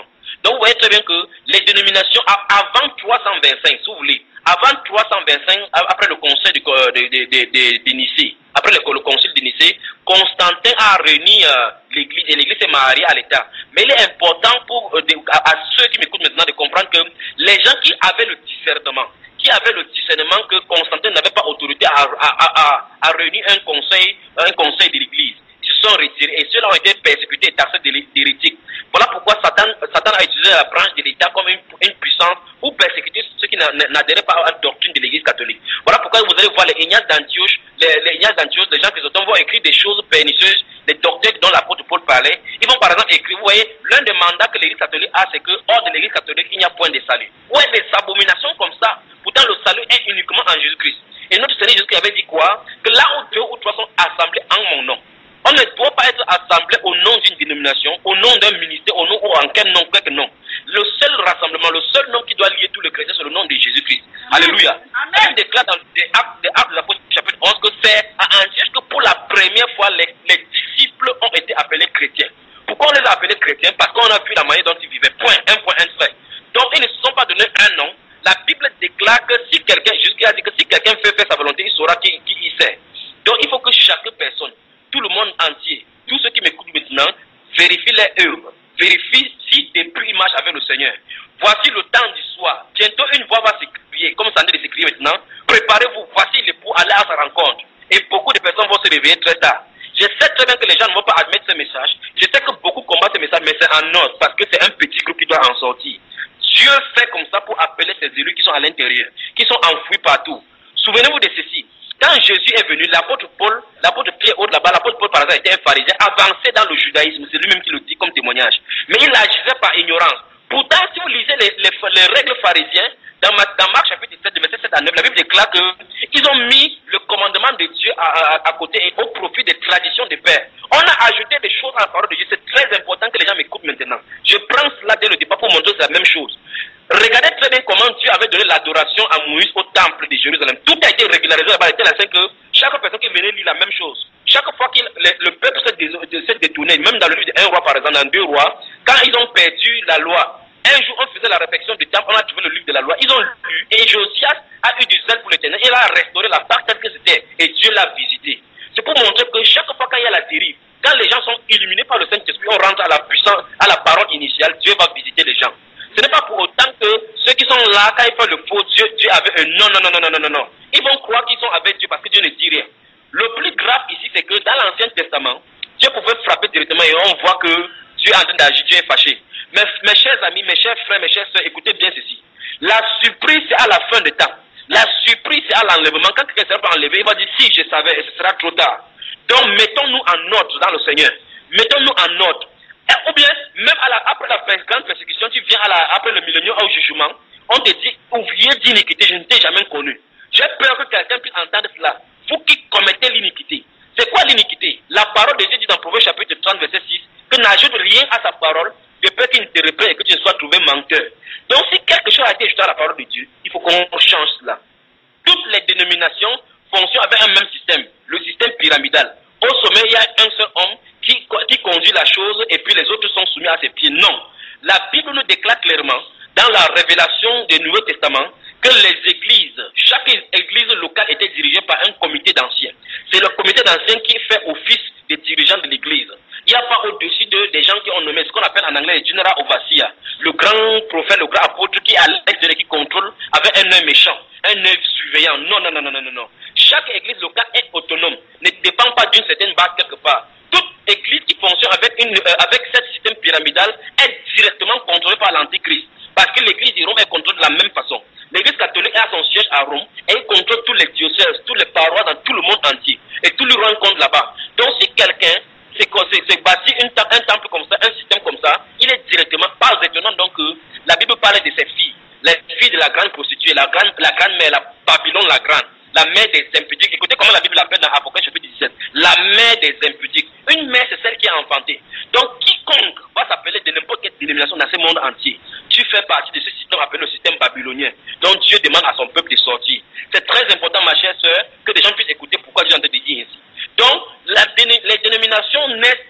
Donc vous voyez très bien que les dénominations avant trois cent vingt-cinq, si vous voulez, avant trois cent vingt-cinq, après le conseil de, de, de, de, de, de Nicée, après le, le concile de Nicée, Constantin a réuni euh, l'église et l'église s'est mariée à l'État. Mais il est important pour euh, de, à, à ceux qui m'écoutent maintenant de comprendre que les gens qui avaient le discernement, qui avaient le discernement que Constantin n'avait pas autorité à, à, à, à, à réunir un conseil, un conseil de l'église, ils se sont retirés et ceux-là ont été persécutés et taxés d'hérétiques. Voilà pourquoi Satan, Satan a utilisé la branche de l'État comme une, une puissance pour persécuter ceux qui n'adhéraient pas à la doctrine de l'Église catholique. Voilà pourquoi vous allez voir les Ignaces d'Antioche, les, les Ignaces d'Antioche, les gens qui vont écrire des choses pernicieuses, des doctrines dont l'apôtre Paul parlait. Ils vont par exemple écrire, vous voyez, l'un des mandats que l'Église catholique a, c'est que hors de l'Église catholique, il n'y a point de salut. Ouais, des abominations comme ça. Pourtant, le salut est uniquement en Jésus-Christ. Et notre Seigneur Jésus avait dit quoi? Que là où deux ou trois sont assemblés en mon nom, on ne doit pas être assemblé au nom d'une dénomination, au nom d'un ministère, au nom ou en quel nom, quelque nom. Le seul rassemblement, le seul nom qui doit lier tous les chrétiens, c'est le nom de Jésus-Christ. Alléluia. Il déclare dans les actes, les actes de l'apôtre chapitre onze que c'est à Antioche que pour la première fois, les, les disciples ont été appelés chrétiens. Pourquoi on les a appelés chrétiens? Parce qu'on a vu la manière dont ils vivaient. Point, un point, un trait. Donc ils ne se sont pas donné un nom. La Bible déclare que si quelqu'un, Jésus a dit que si quelqu'un fait faire sa volonté, il saura qui, qui il sait. Donc il faut que chaque personne, tout le monde entier, tous ceux qui m'écoutent maintenant, vérifient les œuvres, vérifient si depuis ils marchent avec le Seigneur. Voici le temps du soir. Bientôt une voix va s'écrier, comme ça en train de s'écrire maintenant. Préparez-vous, voici les pour aller à sa rencontre. Et beaucoup de personnes vont se réveiller très tard. Je sais très bien que les gens ne vont pas admettre ce message. Je sais que beaucoup combattent ce message, mais c'est en ordre, parce que c'est un petit groupe qui doit en sortir. Dieu fait comme ça pour appeler ces élus qui sont à l'intérieur, qui sont enfouis partout. Souvenez-vous de ceci. Quand Jésus est venu, l'apôtre Paul, l'apôtre Pierre, autre là-bas, l'apôtre Paul par exemple était un pharisien avancé dans le judaïsme, c'est lui-même qui le dit comme témoignage. Mais il agissait par ignorance. Pourtant, si vous lisez les, les, les règles pharisiennes, dans, ma, dans Marc chapitre sept, verset sept à neuf, la Bible déclare qu'ils ont mis le commandement de Dieu à, à, à côté et au profit des traditions des pères. On a ajouté des choses à la parole de Dieu. C'est très important que les gens m'écoutent maintenant. Je prends cela dès le départ pour montrer que c'est la même chose. Regardez très bien comment Dieu avait donné l'adoration à Moïse au temple de Jérusalem. Tout a été régularisé là-bas. Il était là, c'est que chaque personne qui venait lire la même chose. Chaque fois que le, le peuple s'est détourné, même dans le livre d'un roi par exemple, dans deux rois, quand ils ont perdu la loi, un jour on faisait la réflexion du temple, on a trouvé le livre de la loi, ils ont lu et Josias a eu du zèle pour l'Éternel, il a restauré la part telle que c'était et Dieu l'a visité. C'est pour montrer que chaque fois qu'il y a la dérive, quand les gens sont illuminés par le Saint-Esprit, on rentre à la puissance, à la parole initiale, Dieu va visiter les gens. Ce n'est pas pour autant que ceux qui sont là, quand ils font le faux Dieu, Dieu avait un non, non, non, non, non, non, non. Ils vont croire qu'ils sont avec Dieu parce que Dieu ne dit rien. Le plus grave ici, c'est que dans l'Ancien Testament, Dieu pouvait frapper directement et on voit que Dieu est en train d'agir, Dieu est fâché. Mais mes chers amis, mes chers frères, mes chères soeurs, écoutez bien ceci. La surprise, c'est à la fin du temps. La surprise, c'est à l'enlèvement. Quand quelqu'un sera enlevé, il va dire si je savais, et ce sera trop tard. Donc, mettons-nous en ordre dans le Seigneur. Mettons-nous en ordre. Et, ou bien, même à la, après la grande persécution, tu viens à la, après le millénaire au jugement, on te dit, ouvrier d'iniquité, je ne t'ai jamais connu. J'ai peur que quelqu'un puisse entendre cela. Vous qui commettez l'iniquité. C'est quoi l'iniquité? La parole de Dieu dit dans Proverbe chapitre trente, verset six, que n'ajoute rien à sa parole, de peur qu'il ne te reprenne et que tu ne sois trouvé menteur. Donc, si quelque chose a été ajouté à la parole de Dieu, il faut qu'on change cela. Toutes les dénominations fonctionnent avec un même système, le système pyramidal. Au sommet, il y a un seul homme qui, qui conduit la chose et puis les autres sont soumis à ses pieds. Non. La Bible nous déclare clairement, dans la révélation du Nouveau Testament, que les églises, chaque église locale était dirigée par un comité d'anciens. C'est le comité d'anciens qui fait office des dirigeants de l'église. Il n'y a pas au-dessus d'eux des gens qui ont nommé ce qu'on appelle en anglais le General Overseer, le grand prophète, le grand apôtre qui est à l'extérieur, qui contrôle avec un œil méchant, un œil surveillant. Non, non, non, non, non, non. Chaque église locale est autonome, ne dépend pas d'une certaine base quelque part. Toute église qui fonctionne avec, une, euh, avec ce système pyramidal est directement contrôlée par l'Antichrist. Parce que l'église de Rome est contrôlée de la même façon. L'église catholique a son siège à Rome et il contrôle tous les diocèses, tous les parois dans tout le monde entier. Et tout le rend compte là-bas. Donc si quelqu'un s'est bâti une, un temple comme ça, un système comme ça, il est directement, pas étonnant donc que la Bible parle de ses filles, les filles de la grande prostituée, la grande, la grande mère, la Babylone la grande, la mère des impudiques. Écoutez comment la Bible l'appelle dans Apocalypse chapitre dix-sept, la mère des impudiques. Une mère, c'est celle qui a enfanté. Donc quiconque va s'appeler de n'importe quelle dénomination dans ce monde entier, tu fais partie de ce système appelé le système babylonien. Donc Dieu demande à son peuple de sortir. C'est très important, ma chère sœur, que des gens puissent écouter pourquoi Dieu est en train de dire ainsi. Donc, la, les dénominations naissent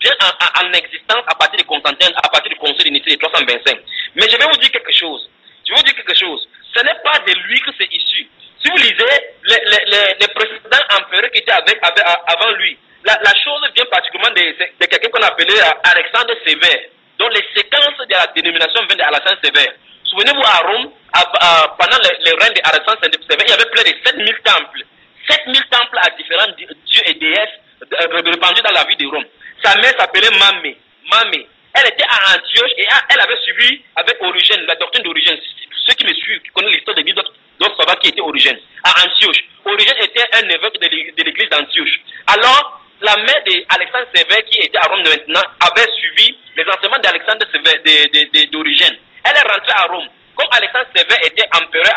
vient en, en, en existence à partir de Constantin, à partir du conseil de Nicée de trois cent vingt-cinq. Mais je vais vous dire quelque chose. Je vais vous dire quelque chose. Ce n'est pas de lui que c'est issu. Si vous lisez les, les, les, les précédents empereurs qui étaient avec, avec, avant lui, la, la chose vient particulièrement de, de quelqu'un qu'on appelait Alexandre Sévère, dont les séquences de la dénomination viennent d'Alexandre Sévère. Souvenez-vous, à Rome, à, à, pendant le, le règne d'Alexandre Sévère, il y avait près de sept mille temples. sept mille temples à différents dieux et déesses répandus dans la ville de Rome. Sa mère s'appelait Mamé. Mamé. Elle était à Antioche et elle avait suivi avec Origène, la doctrine d'Origène. Ceux qui me suivent, qui connaissent l'histoire de l'Église, doivent savoir qui était Origène. À Antioche. Origène était un évêque de l'église d'Antioche. Alors, la mère d'Alexandre Sévère, qui était à Rome maintenant, avait suivi les enseignements d'Alexandre Sévère d'Origène. Elle est rentrée à Rome. Comme Alexandre Sévère était empereur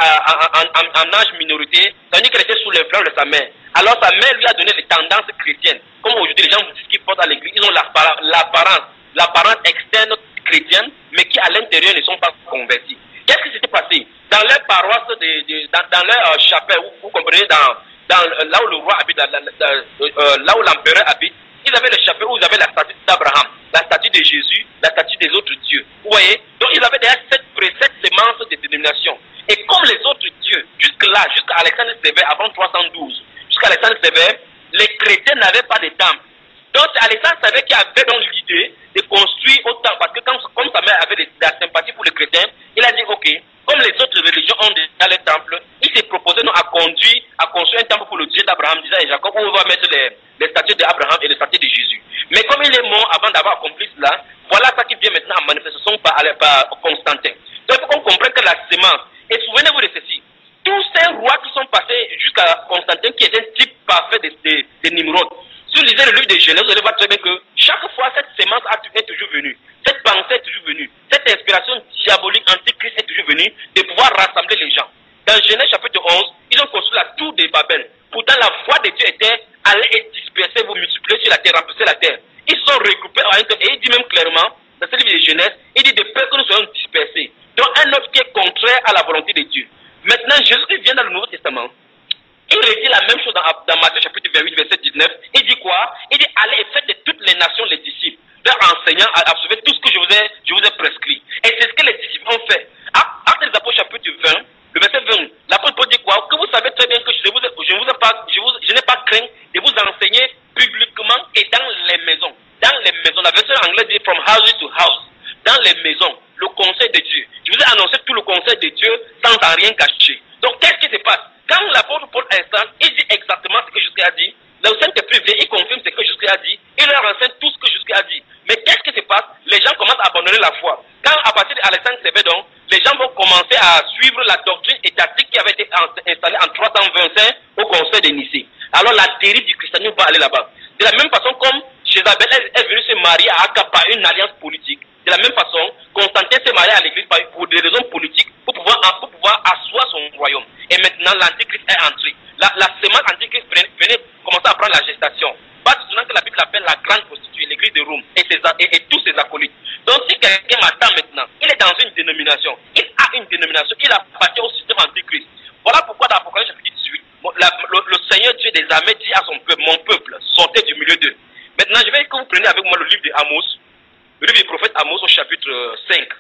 en âge minorité, tandis qu'elle était sous l'influence de sa mère. Alors sa mère lui a donné les tendances chrétiennes. Comme aujourd'hui les gens vous disent qu'ils portent à l'église, ils ont l'apparence, l'apparence externe chrétienne, mais qui à l'intérieur ne sont pas convertis. Qu'est-ce qui s'était passé? Dans leur paroisse, de, de, dans, dans leur euh, chapelle, vous, vous comprenez, dans, dans, là où le roi habite, là, là, euh, là où l'empereur habite, ils avaient le chapelle où ils avaient la statue d'Abraham, la statue de Jésus, la statue des autres dieux. Vous voyez? Donc ils avaient déjà sept, sept sémences de dénomination. Et comme les autres dieux, jusque-là, jusqu'à Alexandre Sévère, avant trois cent douze, jusqu'à Alexandre Sévère, les chrétiens n'avaient pas de temple. Donc c'est Alexandre Sévère qui avait donc l'idée de construire autant, parce que quand, comme sa mère avait de, de la sympathie pour les chrétiens, il a dit, ok, comme les autres religions ont déjà les temples, il s'est proposé non, à conduire, à construire un temple pour le Dieu d'Abraham, disant et Jacob, où on va mettre les, les statues d'Abraham et les statues de Jésus. Mais comme il est mort avant d'avoir accompli cela, voilà ça qui vient maintenant en manifestation par, par Constantin. Donc il faut qu'on comprenne que la sémence, et souvenez-vous de ceci, tous ces rois qui sont passés jusqu'à Constantin, qui est un type parfait de, de, de Nimrod, si vous lisez le livre de Genèse, vous allez voir très bien que chaque fois cette sémence est toujours venue, cette pensée est toujours venue, cette inspiration diabolique antichrist est toujours venue de pouvoir rassembler les gens. Dans Genèse chapitre onze, ils ont construit la tour de Babel. Pourtant la foi de Dieu était allez et disperser, vous multiplier sur la terre, remplacer la terre. Ils se sont regroupés en un temps et il dit même clairement, dans ce livre de Genèse, il dit de peur que nous soyons dispersés. Donc un autre qui est contraire à la volonté de Dieu. Maintenant, Jésus vient dans le Nouveau Testament. Il redit la même chose dans, dans Matthieu chapitre vingt-huit, verset dix-neuf. Il dit quoi? Il dit allez et faites de toutes les nations les disciples, leur enseignant à absorber tout ce que je vous ai, je vous ai prescrit. Et c'est ce que les disciples ont fait. Actes des Apôtres chapitre vingt, le verset vingt, l'apôtre Paul dit quoi? Que vous savez très bien que je, vous, je, vous ai pas, je, vous, je n'ai pas craint de vous enseigner publiquement et dans les maisons. Dans les maisons, la version anglaise dit from house to house. Dans les maisons, le conseil de Dieu. Je vous ai annoncé tout le conseil de Dieu sans en rien cacher. Donc qu'est-ce qui se passe? Quand l'apôtre Paul installe, il dit exactement ce que Jésus a dit. Le Saint-Esprit vient, il confirme ce que Jésus a dit. Il leur enseigne tout ce que Jésus a dit. Mais qu'est-ce qui se passe? Les gens commencent à abandonner la foi. Quand à partir d'Alexandre Sévère, donc, les gens vont commencer à suivre la doctrine étatique qui avait été installée en trois cent vingt-cinq au conseil de Nicée. Alors la dérive du christianisme va aller là-bas. De la même façon comme Jézabel est venue se marier à Akab par une alliance politique. De la même façon, Constantin s'est marié à l'église pour des raisons politiques, pour pouvoir, pour pouvoir asseoir son royaume. Et maintenant, l'antichrist est entré. La, la semence antichrist venait, venait commencer à prendre la gestation. Pas du tout que la Bible appelle la grande prostituée, l'église de Rome, et, ses, et, et tous ses acolytes. Donc si quelqu'un m'attend maintenant, il est dans une dénomination, il a une dénomination, il appartient au système antichrist. Voilà pourquoi dans l'Apocalypse chapitre dix-huit, la, le, le Seigneur Dieu des armées dit à son peuple, mon peuple, sortez du milieu d'eux. Maintenant, je vais que vous preniez avec moi le livre d'Amos, le livre du prophète Amos au chapitre cinq.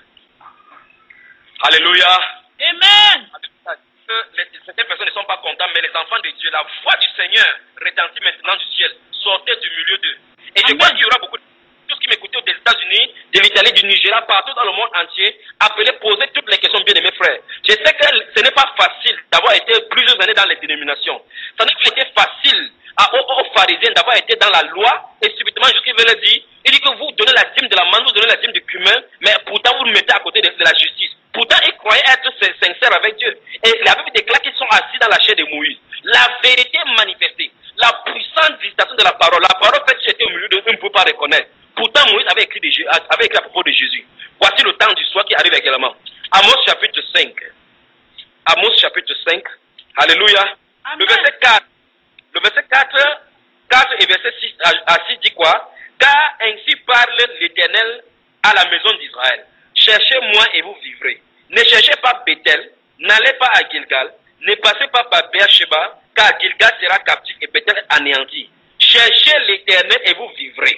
Alléluia. Amen. Certaines personnes ne sont pas contentes, mais les enfants de Dieu, la voix du Seigneur retentit maintenant du ciel. Sortez du milieu d'eux. Et je crois qu'il y aura beaucoup de tous qui m'écoutaient des États-Unis, de l'Italie, du Nigeria, partout dans le monde entier, appelez, posez toutes les questions, bien aimés frères. Je sais que ce n'est pas facile d'avoir été plusieurs années dans les dénominations. Ça n'a pas été facile à, aux, aux pharisiens d'avoir été dans la loi, et subitement, jusqu'il veut le dire, il dit que vous donnez la dîme de la manne, vous donnez la dîme du cumin, mais pourtant vous le mettez à côté de, de la justice. Pourtant, ils croyaient être sincères avec Dieu. Et la Bible déclare qu'ils sont assis dans la chair de Moïse. La vérité est manifestée. La puissante visitation de la parole. La parole fait jeter au milieu d'eux, on ne peut pas reconnaître. Pourtant, Moïse avait écrit, de, avait écrit à propos de Jésus. Voici le temps du soir qui arrive également. Amos chapitre cinq. Amos chapitre cinq. Alléluia. Amen. Le verset quatre. Le verset quatre, quatre et verset six à six dit quoi? Car ainsi parle l'Éternel à la maison d'Israël. Cherchez-moi et vous vivrez. Ne cherchez pas Bethel, n'allez pas à Gilgal, ne passez pas par Beersheba, car Gilgal sera captif et Bethel anéanti. Cherchez l'Éternel et vous vivrez.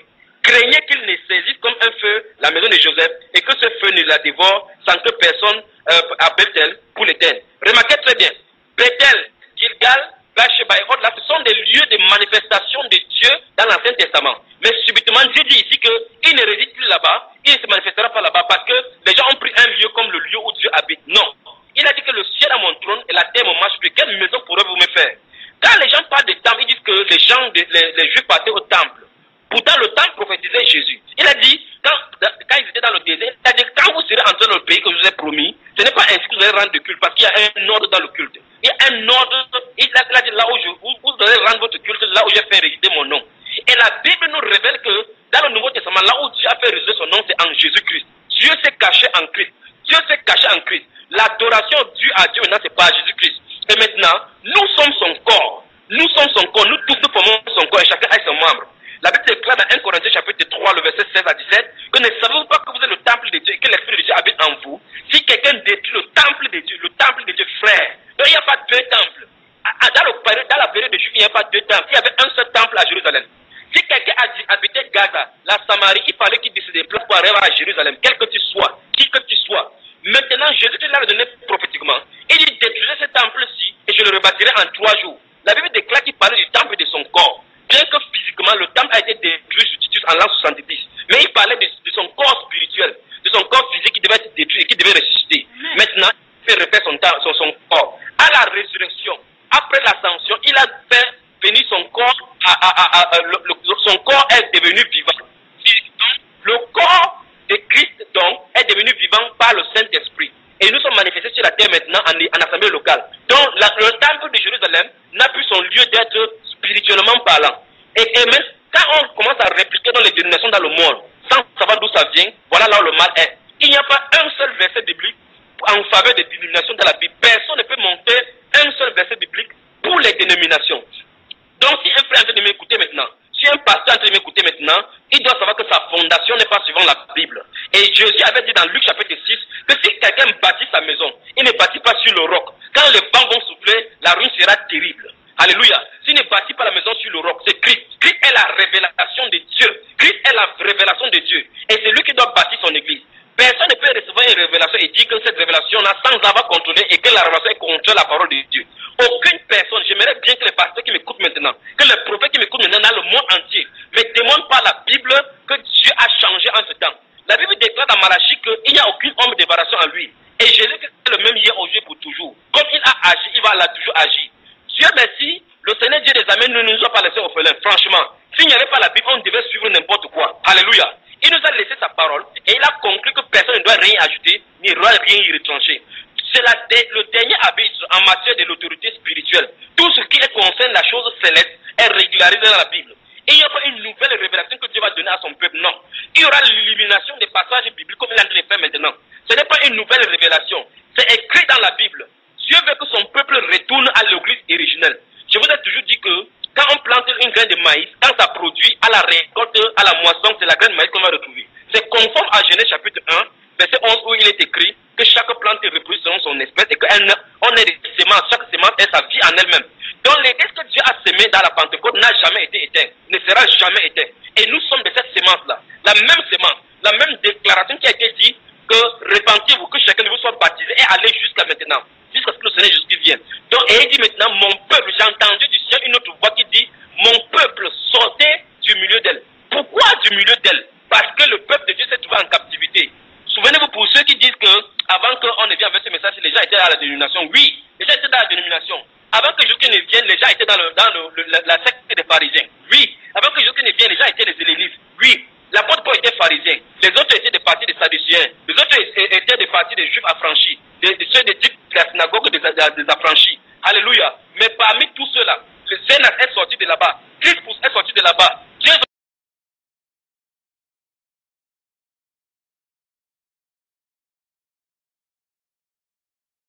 craignait qu'il ne saisisse comme un feu la maison de Joseph et que ce feu ne la dévore sans que personne euh, à Bethel pour l'éternel. Remarquez très bien, Bethel, Gilgal, Beersheba et autres, là, ce sont des lieux de manifestation de Dieu dans l'Ancien Testament. Mais subitement, Dieu dit ici qu'il ne réside plus là-bas, il ne se manifestera pas là-bas parce que les gens ont pris un lieu comme le lieu où Dieu habite. Non. Il a dit que le ciel a mon trône et la terre mon marchepied. Quelle maison pourrez-vous me faire? Quand les gens parlent de temple, ils disent que les gens, de, les, les Juifs partaient au temple. Pourtant, le temple prophétisait Jésus. Il a dit, quand, quand ils étaient dans le désert, il a dit, quand vous serez entrés dans le pays que je vous ai promis, ce n'est pas ainsi que vous allez rendre de culte, parce qu'il y a un ordre dans le culte. Il y a un ordre, il a dit, là où je, vous, vous allez rendre votre culte, là où j'ai fait résider mon nom. Et la Bible nous révèle que, dans le Nouveau Testament, là où Dieu a fait résider son nom, c'est en Jésus-Christ. Dieu s'est caché en Christ. Dieu s'est caché en Christ. L'adoration due à Dieu, maintenant, c'est pas à Jésus-Christ. Et maintenant, nous sommes son corps. Nous sommes son corps. Nous tous, nous formons son corps et chacun a son membre. La Bible déclare dans un Corinthiens chapitre trois, le verset seize à dix-sept, que ne savez-vous pas que vous êtes le temple de Dieu et que l'Esprit de Dieu habite en vous? Si quelqu'un détruit le temple de Dieu, le temple de Dieu, frère, donc il n'y a pas deux temples. Dans, le, dans la période de Juifs, il n'y a pas deux temples. Il y avait un seul temple à Jérusalem. Si quelqu'un habitait Gaza, la Samarie, il fallait qu'il se déplace pour arriver à Jérusalem, quel que tu sois, qui que tu sois. Maintenant, Jésus l'a donné prophétiquement. Il dit, détruisez ce temple-ci et je le rebâtirai en trois jours. La Bible déclare qu'il parlait du temple de son corps. Bien que physiquement, le temple a été détruit sur Titus en l'an soixante-dix. Mais il parlait de, de son corps spirituel, de son corps physique qui devait être détruit et qui devait ressusciter. Mm. Maintenant, il fait refaire son, son, son corps. À la résurrection, après l'ascension, il a fait venir son corps, à, à, à, à, le, le, son corps est devenu vivant. Le corps de Christ, donc, est devenu vivant par le Saint-Esprit. Et nous sommes manifestés sur la terre maintenant en, en assemblée locale. Donc, la, le temple de Jérusalem n'a plus son lieu d'être spirituellement parlant. Et, et même quand on commence à répliquer dans les dénominations dans le monde, sans savoir d'où ça vient, voilà là où le mal est. Il n'y a pas un seul verset biblique en faveur des dénominations dans la Bible. Personne ne peut monter un seul verset biblique pour les dénominations. Donc, si un frère est en train de m'écouter maintenant, si un pasteur est en train de m'écouter maintenant, il doit savoir que sa fondation n'est pas suivant la Bible. Et Jésus avait dit dans Luc chapitre six que si quelqu'un bâtit sa maison, il ne bâtit pas sur le roc. Quand les vents vont souffler, la ruine sera terrible. Alléluia. S'il ne bâtit pas la maison sur le roc, c'est Christ. Christ est la révélation de Dieu. Christ est la révélation de Dieu. Et c'est lui qui doit bâtir son église. Personne ne peut recevoir une révélation et dire que cette révélation-là, sans avoir contrôlé, et que la révélation est contre la parole de Dieu. Aucune personne, j'aimerais bien que les pasteurs qui m'écoutent maintenant, que les prophètes qui m'écoutent maintenant dans le monde entier, me demandent par la Bible que Dieu a changé en ce temps. La Bible déclare dans Malachie qu'il n'y a aucune homme de débarration en lui. Et Jésus est le même hier, aujourd'hui, pour toujours. Comme il a agi, il va là toujours agir. Dieu merci, le Seigneur Dieu des armées ne nous a pas laissé orphelins. Franchement, s'il n'y avait pas la Bible, on devait suivre n'importe quoi. Alléluia. Il nous a laissé sa parole et il a conclu que personne ne doit rien ajouter, ni rien y retrancher. C'est la, le dernier arbitre en matière de l'autorité spirituelle. Tout ce qui concerne la chose céleste est régularisé dans la Bible. Et il n'y a pas une nouvelle révélation que Dieu va donner à son peuple, non. Il y aura l'illumination des passages bibliques comme il est en train de le faire maintenant. Ce n'est pas une nouvelle révélation. C'est écrit dans la Bible. Dieu veut que son peuple retourne à l'église originelle. Je vous ai toujours dit que quand on plante une graine de maïs, quand ça produit, à la récolte, à la moisson, c'est la graine de maïs qu'on va retrouver. C'est conforme à Genèse chapitre un, verset onze, où il est écrit que chaque plante reproduit selon son espèce et qu'on ait des semences. Chaque semence est sa vie en elle-même. Donc l'église que Dieu a sémée dans la Pentecôte n'a jamais été éteinte, ne sera jamais éteinte. Et nous sommes de cette semence-là. La même semence, la même déclaration qui a été dit que repentir-vous, que chacun de vous soit baptisé et aller jusqu'à maintenant, jusqu'à ce que le Seigneur Jésus vienne. Donc, et il dit maintenant, mon peuple, j'ai entendu du ciel une autre voix qui dit, mon peuple, sortez du milieu d'elle. Pourquoi du milieu d'elle? Parce que le peuple de Dieu s'est trouvé en captivité. Souvenez-vous pour ceux qui disent que, avant qu'on ne vienne avec ce message, les gens étaient à la dénomination. Oui, les gens étaient dans la dénomination. Avant que Jésus ne vienne, les gens étaient dans, le, dans le, le, la, la secte des pharisiens. Oui, avant que Jésus ne vienne, les gens étaient des hellénistes. Oui, l'apôtre Paul était pharisien. Les autres étaient des partis des sadducéens. Les autres étaient des partis des juifs affranchis. Des, des, ceux des types de la synagogue des, des, des affranchis. Alléluia. Mais parmi tous ceux-là, le Zénas est sorti de là-bas. Crispus est sorti de là-bas.